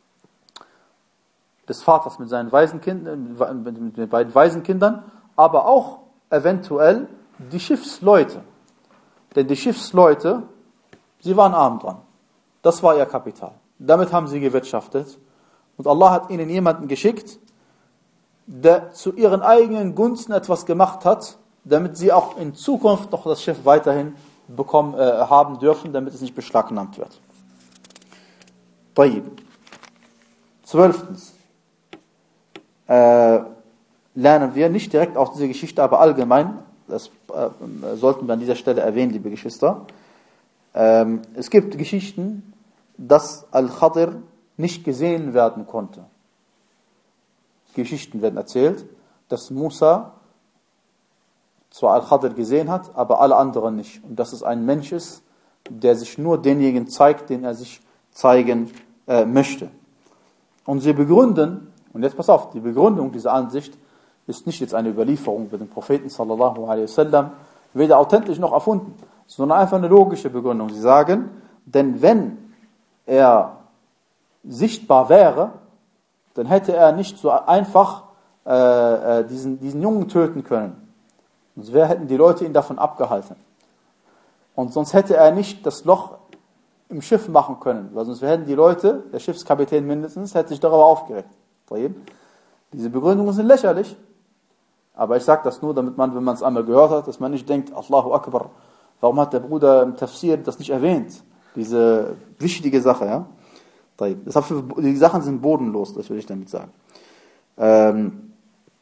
des Vaters mit seinen Waisenkindern, mit den beiden Waisenkindern, aber auch eventuell die Schiffsleute. Denn die Schiffsleute, sie waren arm dran. Das war ihr Kapital. Damit haben sie gewirtschaftet. Und Allah hat ihnen jemanden geschickt, der zu ihren eigenen Gunsten etwas gemacht hat, damit sie auch in Zukunft noch das Schiff weiterhin bekommen, äh, haben dürfen, damit es nicht beschlagnahmt wird. Tayyib. Zwölftens. Äh, lernen wir nicht direkt aus dieser Geschichte, aber allgemein, das äh, sollten wir an dieser Stelle erwähnen, liebe Geschwister. Ähm, es gibt Geschichten, dass Al-Khadir nicht gesehen werden konnte. Geschichten werden erzählt, dass Musa zwar Al-Khadir gesehen hat, aber alle anderen nicht. Und dass es ein Mensch ist, der sich nur denjenigen zeigt, den er sich zeigen äh, möchte. Und sie begründen, und jetzt pass auf, die Begründung dieser Ansicht ist nicht jetzt eine Überlieferung über den Propheten sallallahu alaihi wasallam, weder authentisch noch erfunden, sondern einfach eine logische Begründung. Sie sagen, denn wenn er sichtbar wäre, dann hätte er nicht so einfach äh, diesen, diesen Jungen töten können. Sonst hätten die Leute ihn davon abgehalten. Und sonst hätte er nicht das Loch im Schiff machen können, weil sonst hätten die Leute, der Schiffskapitän mindestens, hätte sich darüber aufgeregt. Diese Begründungen sind lächerlich, aber ich sage das nur, damit man, wenn man es einmal gehört hat, dass man nicht denkt, Allahu Akbar, warum hat der Bruder im Tafsir das nicht erwähnt? Diese wichtige Sache, ja. Deshalb, die Sachen sind bodenlos, das will ich damit sagen. Ähm,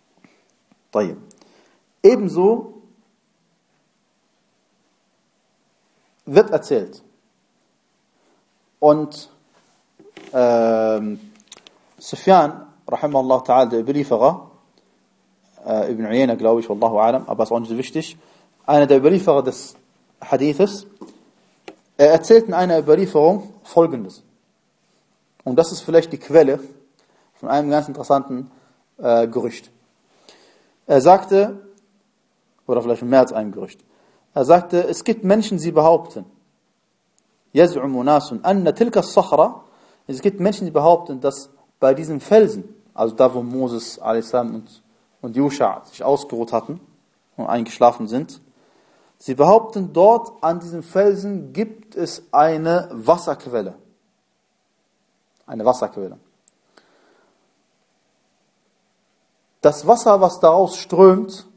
Ebenso wird erzählt. Und ähm, Sufyan, rahimahullah ta'ala, der Überlieferer, äh, Ibn Uyayna, glaube ich, wallahu a'lam, aber ist auch nicht so wichtig, einer der Überlieferer des Hadithes, er erzählt in einer Überlieferung Folgendes. Und das ist vielleicht die Quelle von einem ganz interessanten äh, Gerücht. Er sagte, oder vielleicht mehr als einem Gerücht, er sagte, es gibt Menschen, die behaupten, يَزْعُمُ نَاسٌ أَنَّ تِلْكَ الصَّخْرَ, es gibt Menschen, die behaupten, dass bei diesem Felsen, also da wo Moses a s. und, und Jusha sich ausgeruht hatten und eingeschlafen sind, sie behaupten, dort an diesem Felsen gibt es eine Wasserquelle. Eine Wasserquelle. Das Wasser, was daraus strömt,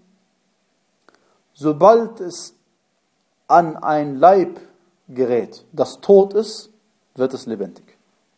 sobald es an ein Leib gerät, das tot ist, wird es lebendig.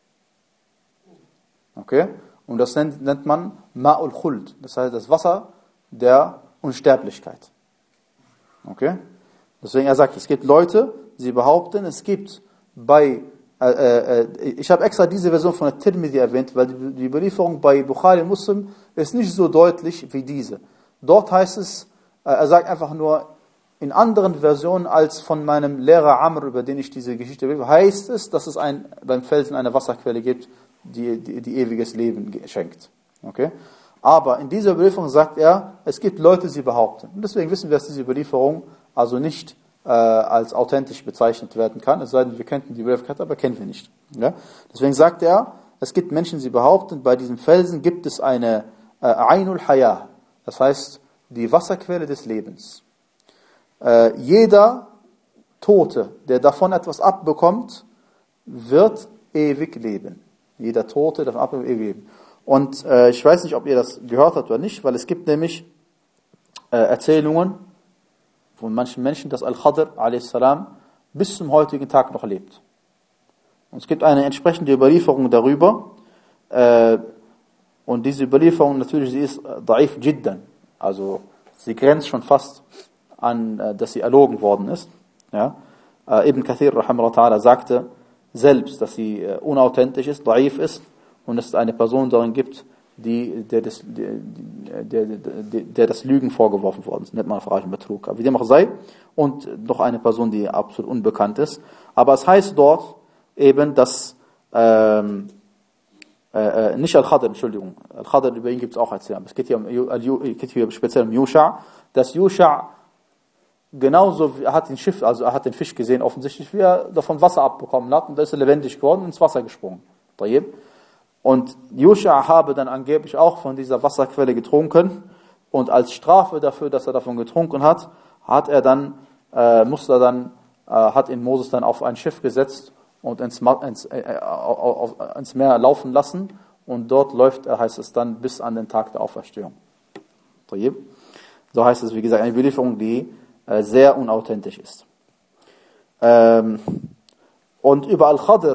Okay? Und das nennt, nennt man Ma'ul Khuld. Das heißt, das Wasser der Unsterblichkeit. Okay? Deswegen er sagt, es gibt Leute, sie behaupten, es gibt bei Äh, äh, ich habe extra diese Version von der Tirmidhi erwähnt, weil die, die Überlieferung bei Bukhari Muslim ist nicht so deutlich wie diese. Dort heißt es, äh, er sagt einfach nur, in anderen Versionen als von meinem Lehrer Amr, über den ich diese Geschichte will, heißt es, dass es ein, beim Felsen eine Wasserquelle gibt, die, die, die ewiges Leben schenkt. Okay? Aber in dieser Überlieferung sagt er, es gibt Leute, die behaupten. Und deswegen wissen wir, dass diese Überlieferung also nicht äh, als authentisch bezeichnet werden kann, es sei denn, wir könnten die Überlieferung, aber kennen wir nicht. Ja? Deswegen sagt er, es gibt Menschen, die behaupten, bei diesem Felsen gibt es eine äh, Ainul Haya, das heißt, die Wasserquelle des Lebens. Äh, jeder Tote, der davon etwas abbekommt, wird ewig leben. Jeder Tote, der davon abbekommt, ewig leben. Und äh, ich weiß nicht, ob ihr das gehört habt oder nicht, weil es gibt nämlich äh, Erzählungen von manchen Menschen, dass Al-Khadr a s. bis zum heutigen Tag noch lebt. Und es gibt eine entsprechende Überlieferung darüber, äh, und diese Überlieferung natürlich, sie ist da'if jiddan, also sie grenzt schon fast an, äh, dass sie erlogen worden ist. Ja? Äh, Ibn Kathir rahimahullah ta'ala sagte selbst, dass sie äh, unauthentisch ist, da'if ist, und es eine Person darin gibt, die, der, das, der, der, der, der das Lügen vorgeworfen worden ist. Nennt man Frage Betrug. Aber wie dem auch sei. Und noch eine Person, die absolut unbekannt ist. Aber es heißt dort eben, dass ähm, äh, nicht Al-Khadr, Entschuldigung. Al-Khadr, über ihn gibt es auch Erzählungen. Es geht hier, um, geht hier speziell um Yusha. Dass Yusha genauso, er hat den Schiff, also er hat den Fisch gesehen, offensichtlich, wie er davon Wasser abbekommen hat. Und da ist er lebendig geworden und ins Wasser gesprungen. Und Yusha habe dann angeblich auch von dieser Wasserquelle getrunken. Und als Strafe dafür, dass er davon getrunken hat, hat er dann, äh, musste er dann, äh, hat ihn Moses dann auf ein Schiff gesetzt und ins, ins, äh, auf, ins Meer laufen lassen. Und dort läuft er, heißt es dann, bis an den Tag der Auferstehung. So heißt es, wie gesagt, eine Überlieferung, die äh, sehr unauthentisch ist. Ähm, und über Al-Khadr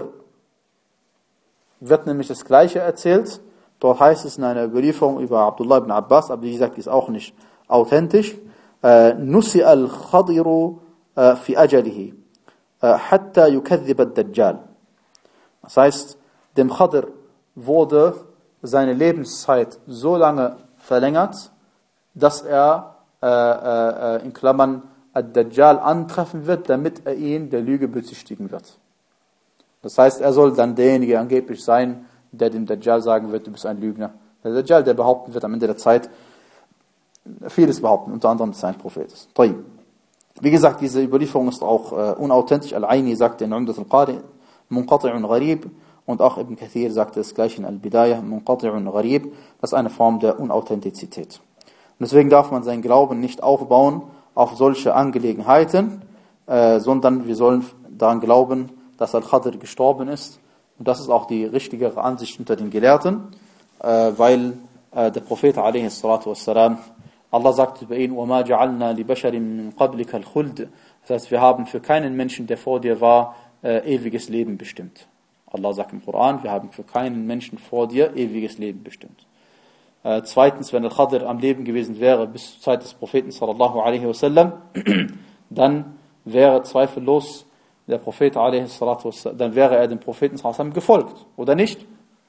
wird nämlich das Gleiche erzählt. Dort heißt es in einer Überlieferung über Abdullah ibn Abbas, aber wie gesagt, die ist auch nicht authentisch. Nusi al-Khadiru fi ajalihi, hatta yukadhib ad-Dajjal. Das heißt, dem Khadr wurde seine Lebenszeit so lange verlängert, dass er äh, äh, in Klammern ad-Dajjal antreffen wird, damit er ihn der Lüge bezichtigen wird. Das heißt, er soll dann derjenige angeblich sein, der dem Dajjal sagen wird, du bist ein Lügner. Der Dajjal, der behaupten wird am Ende der Zeit, vieles behaupten, unter anderem, dass er ein Prophet ist. Wie gesagt, diese Überlieferung ist auch äh, unauthentisch. Al-Aini sagte in Umdat al-Qari, Munqati'un gharib, und auch Ibn Kathir sagte es gleich in Al-Bidayah, Munqati'un gharib, das ist eine Form der Unauthentizität. Und deswegen darf man seinen Glauben nicht aufbauen auf solche Angelegenheiten, äh, sondern wir sollen daran glauben, dass Al-Khadr gestorben ist. Und das ist auch die richtigere Ansicht unter den Gelehrten, äh, weil äh, der Prophet alaihi salatu wassalam, Allah sagt über ihn, وَمَا جَعَلْنَا لِبَشَرٍ مِّن قَبْلِكَ الْخُلْدِ. Das heißt, wir haben für keinen Menschen, der vor dir war, äh, ewiges Leben bestimmt. Allah sagt im Koran, wir haben für keinen Menschen vor dir ewiges Leben bestimmt. Äh, zweitens, wenn Al-Khadr am Leben gewesen wäre bis zur Zeit des Propheten sallallahu alaihi wasallam, dann wäre zweifellos der Prophet alaihi salatu wassalam, dann wäre er dem Propheten sallallahu alaihi wasallam gefolgt, oder nicht?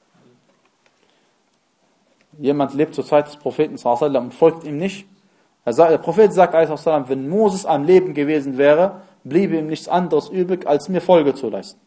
Jemand lebt zur Zeit des Propheten sallallahu alaihi wasallam und folgt ihm nicht. Er sagt, der Prophet sagt alaihi wasallam, wenn Moses am Leben gewesen wäre, bliebe ihm nichts anderes übrig, als mir Folge zu leisten.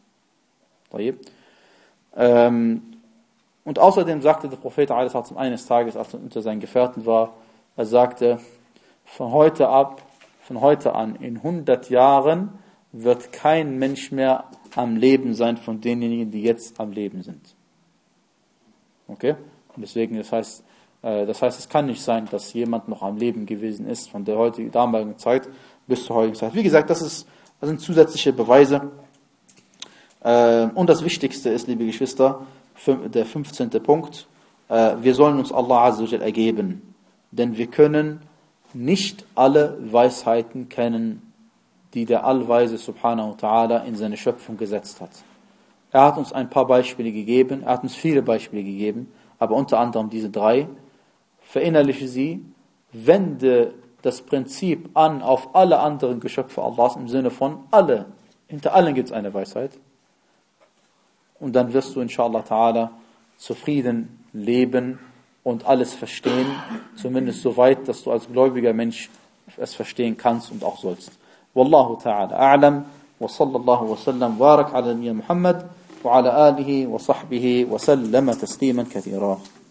Ähm, und außerdem sagte der Prophet alaihi wasallam eines Tages, als er unter seinen Gefährten war, er sagte, von heute ab, von heute an, in hundert Jahren wird kein Mensch mehr am Leben sein von denjenigen, die jetzt am Leben sind. Okay? Und deswegen, das heißt, äh, das heißt, es kann nicht sein, dass jemand noch am Leben gewesen ist von der heutigen, damaligen Zeit bis zur heutigen Zeit. Wie gesagt, das ist, das sind zusätzliche Beweise. Äh, und das Wichtigste ist, liebe Geschwister, der fünfzehnte Punkt, äh, wir sollen uns Allah Azza wa Jal ergeben, denn wir können nicht alle Weisheiten kennen, die der Allweise Subhanahu wa Ta'ala in seine Schöpfung gesetzt hat. Er hat uns ein paar Beispiele gegeben, er hat uns viele Beispiele gegeben, aber unter anderem diese drei. Verinnerliche sie, wende das Prinzip an auf alle anderen Geschöpfe Allahs im Sinne von alle, hinter allen gibt es eine Weisheit. Und dann wirst du inshallah ta'ala zufrieden leben und alles verstehen, zumindest so weit, dass du als gläubiger Mensch es verstehen kannst und auch sollst. Wallahu ta'ala a'lam wa sallallahu wa sallam wa barak ala nabiyyina Muhammad wa ala alihi wa sahbihi wa sallama tasliman kathira.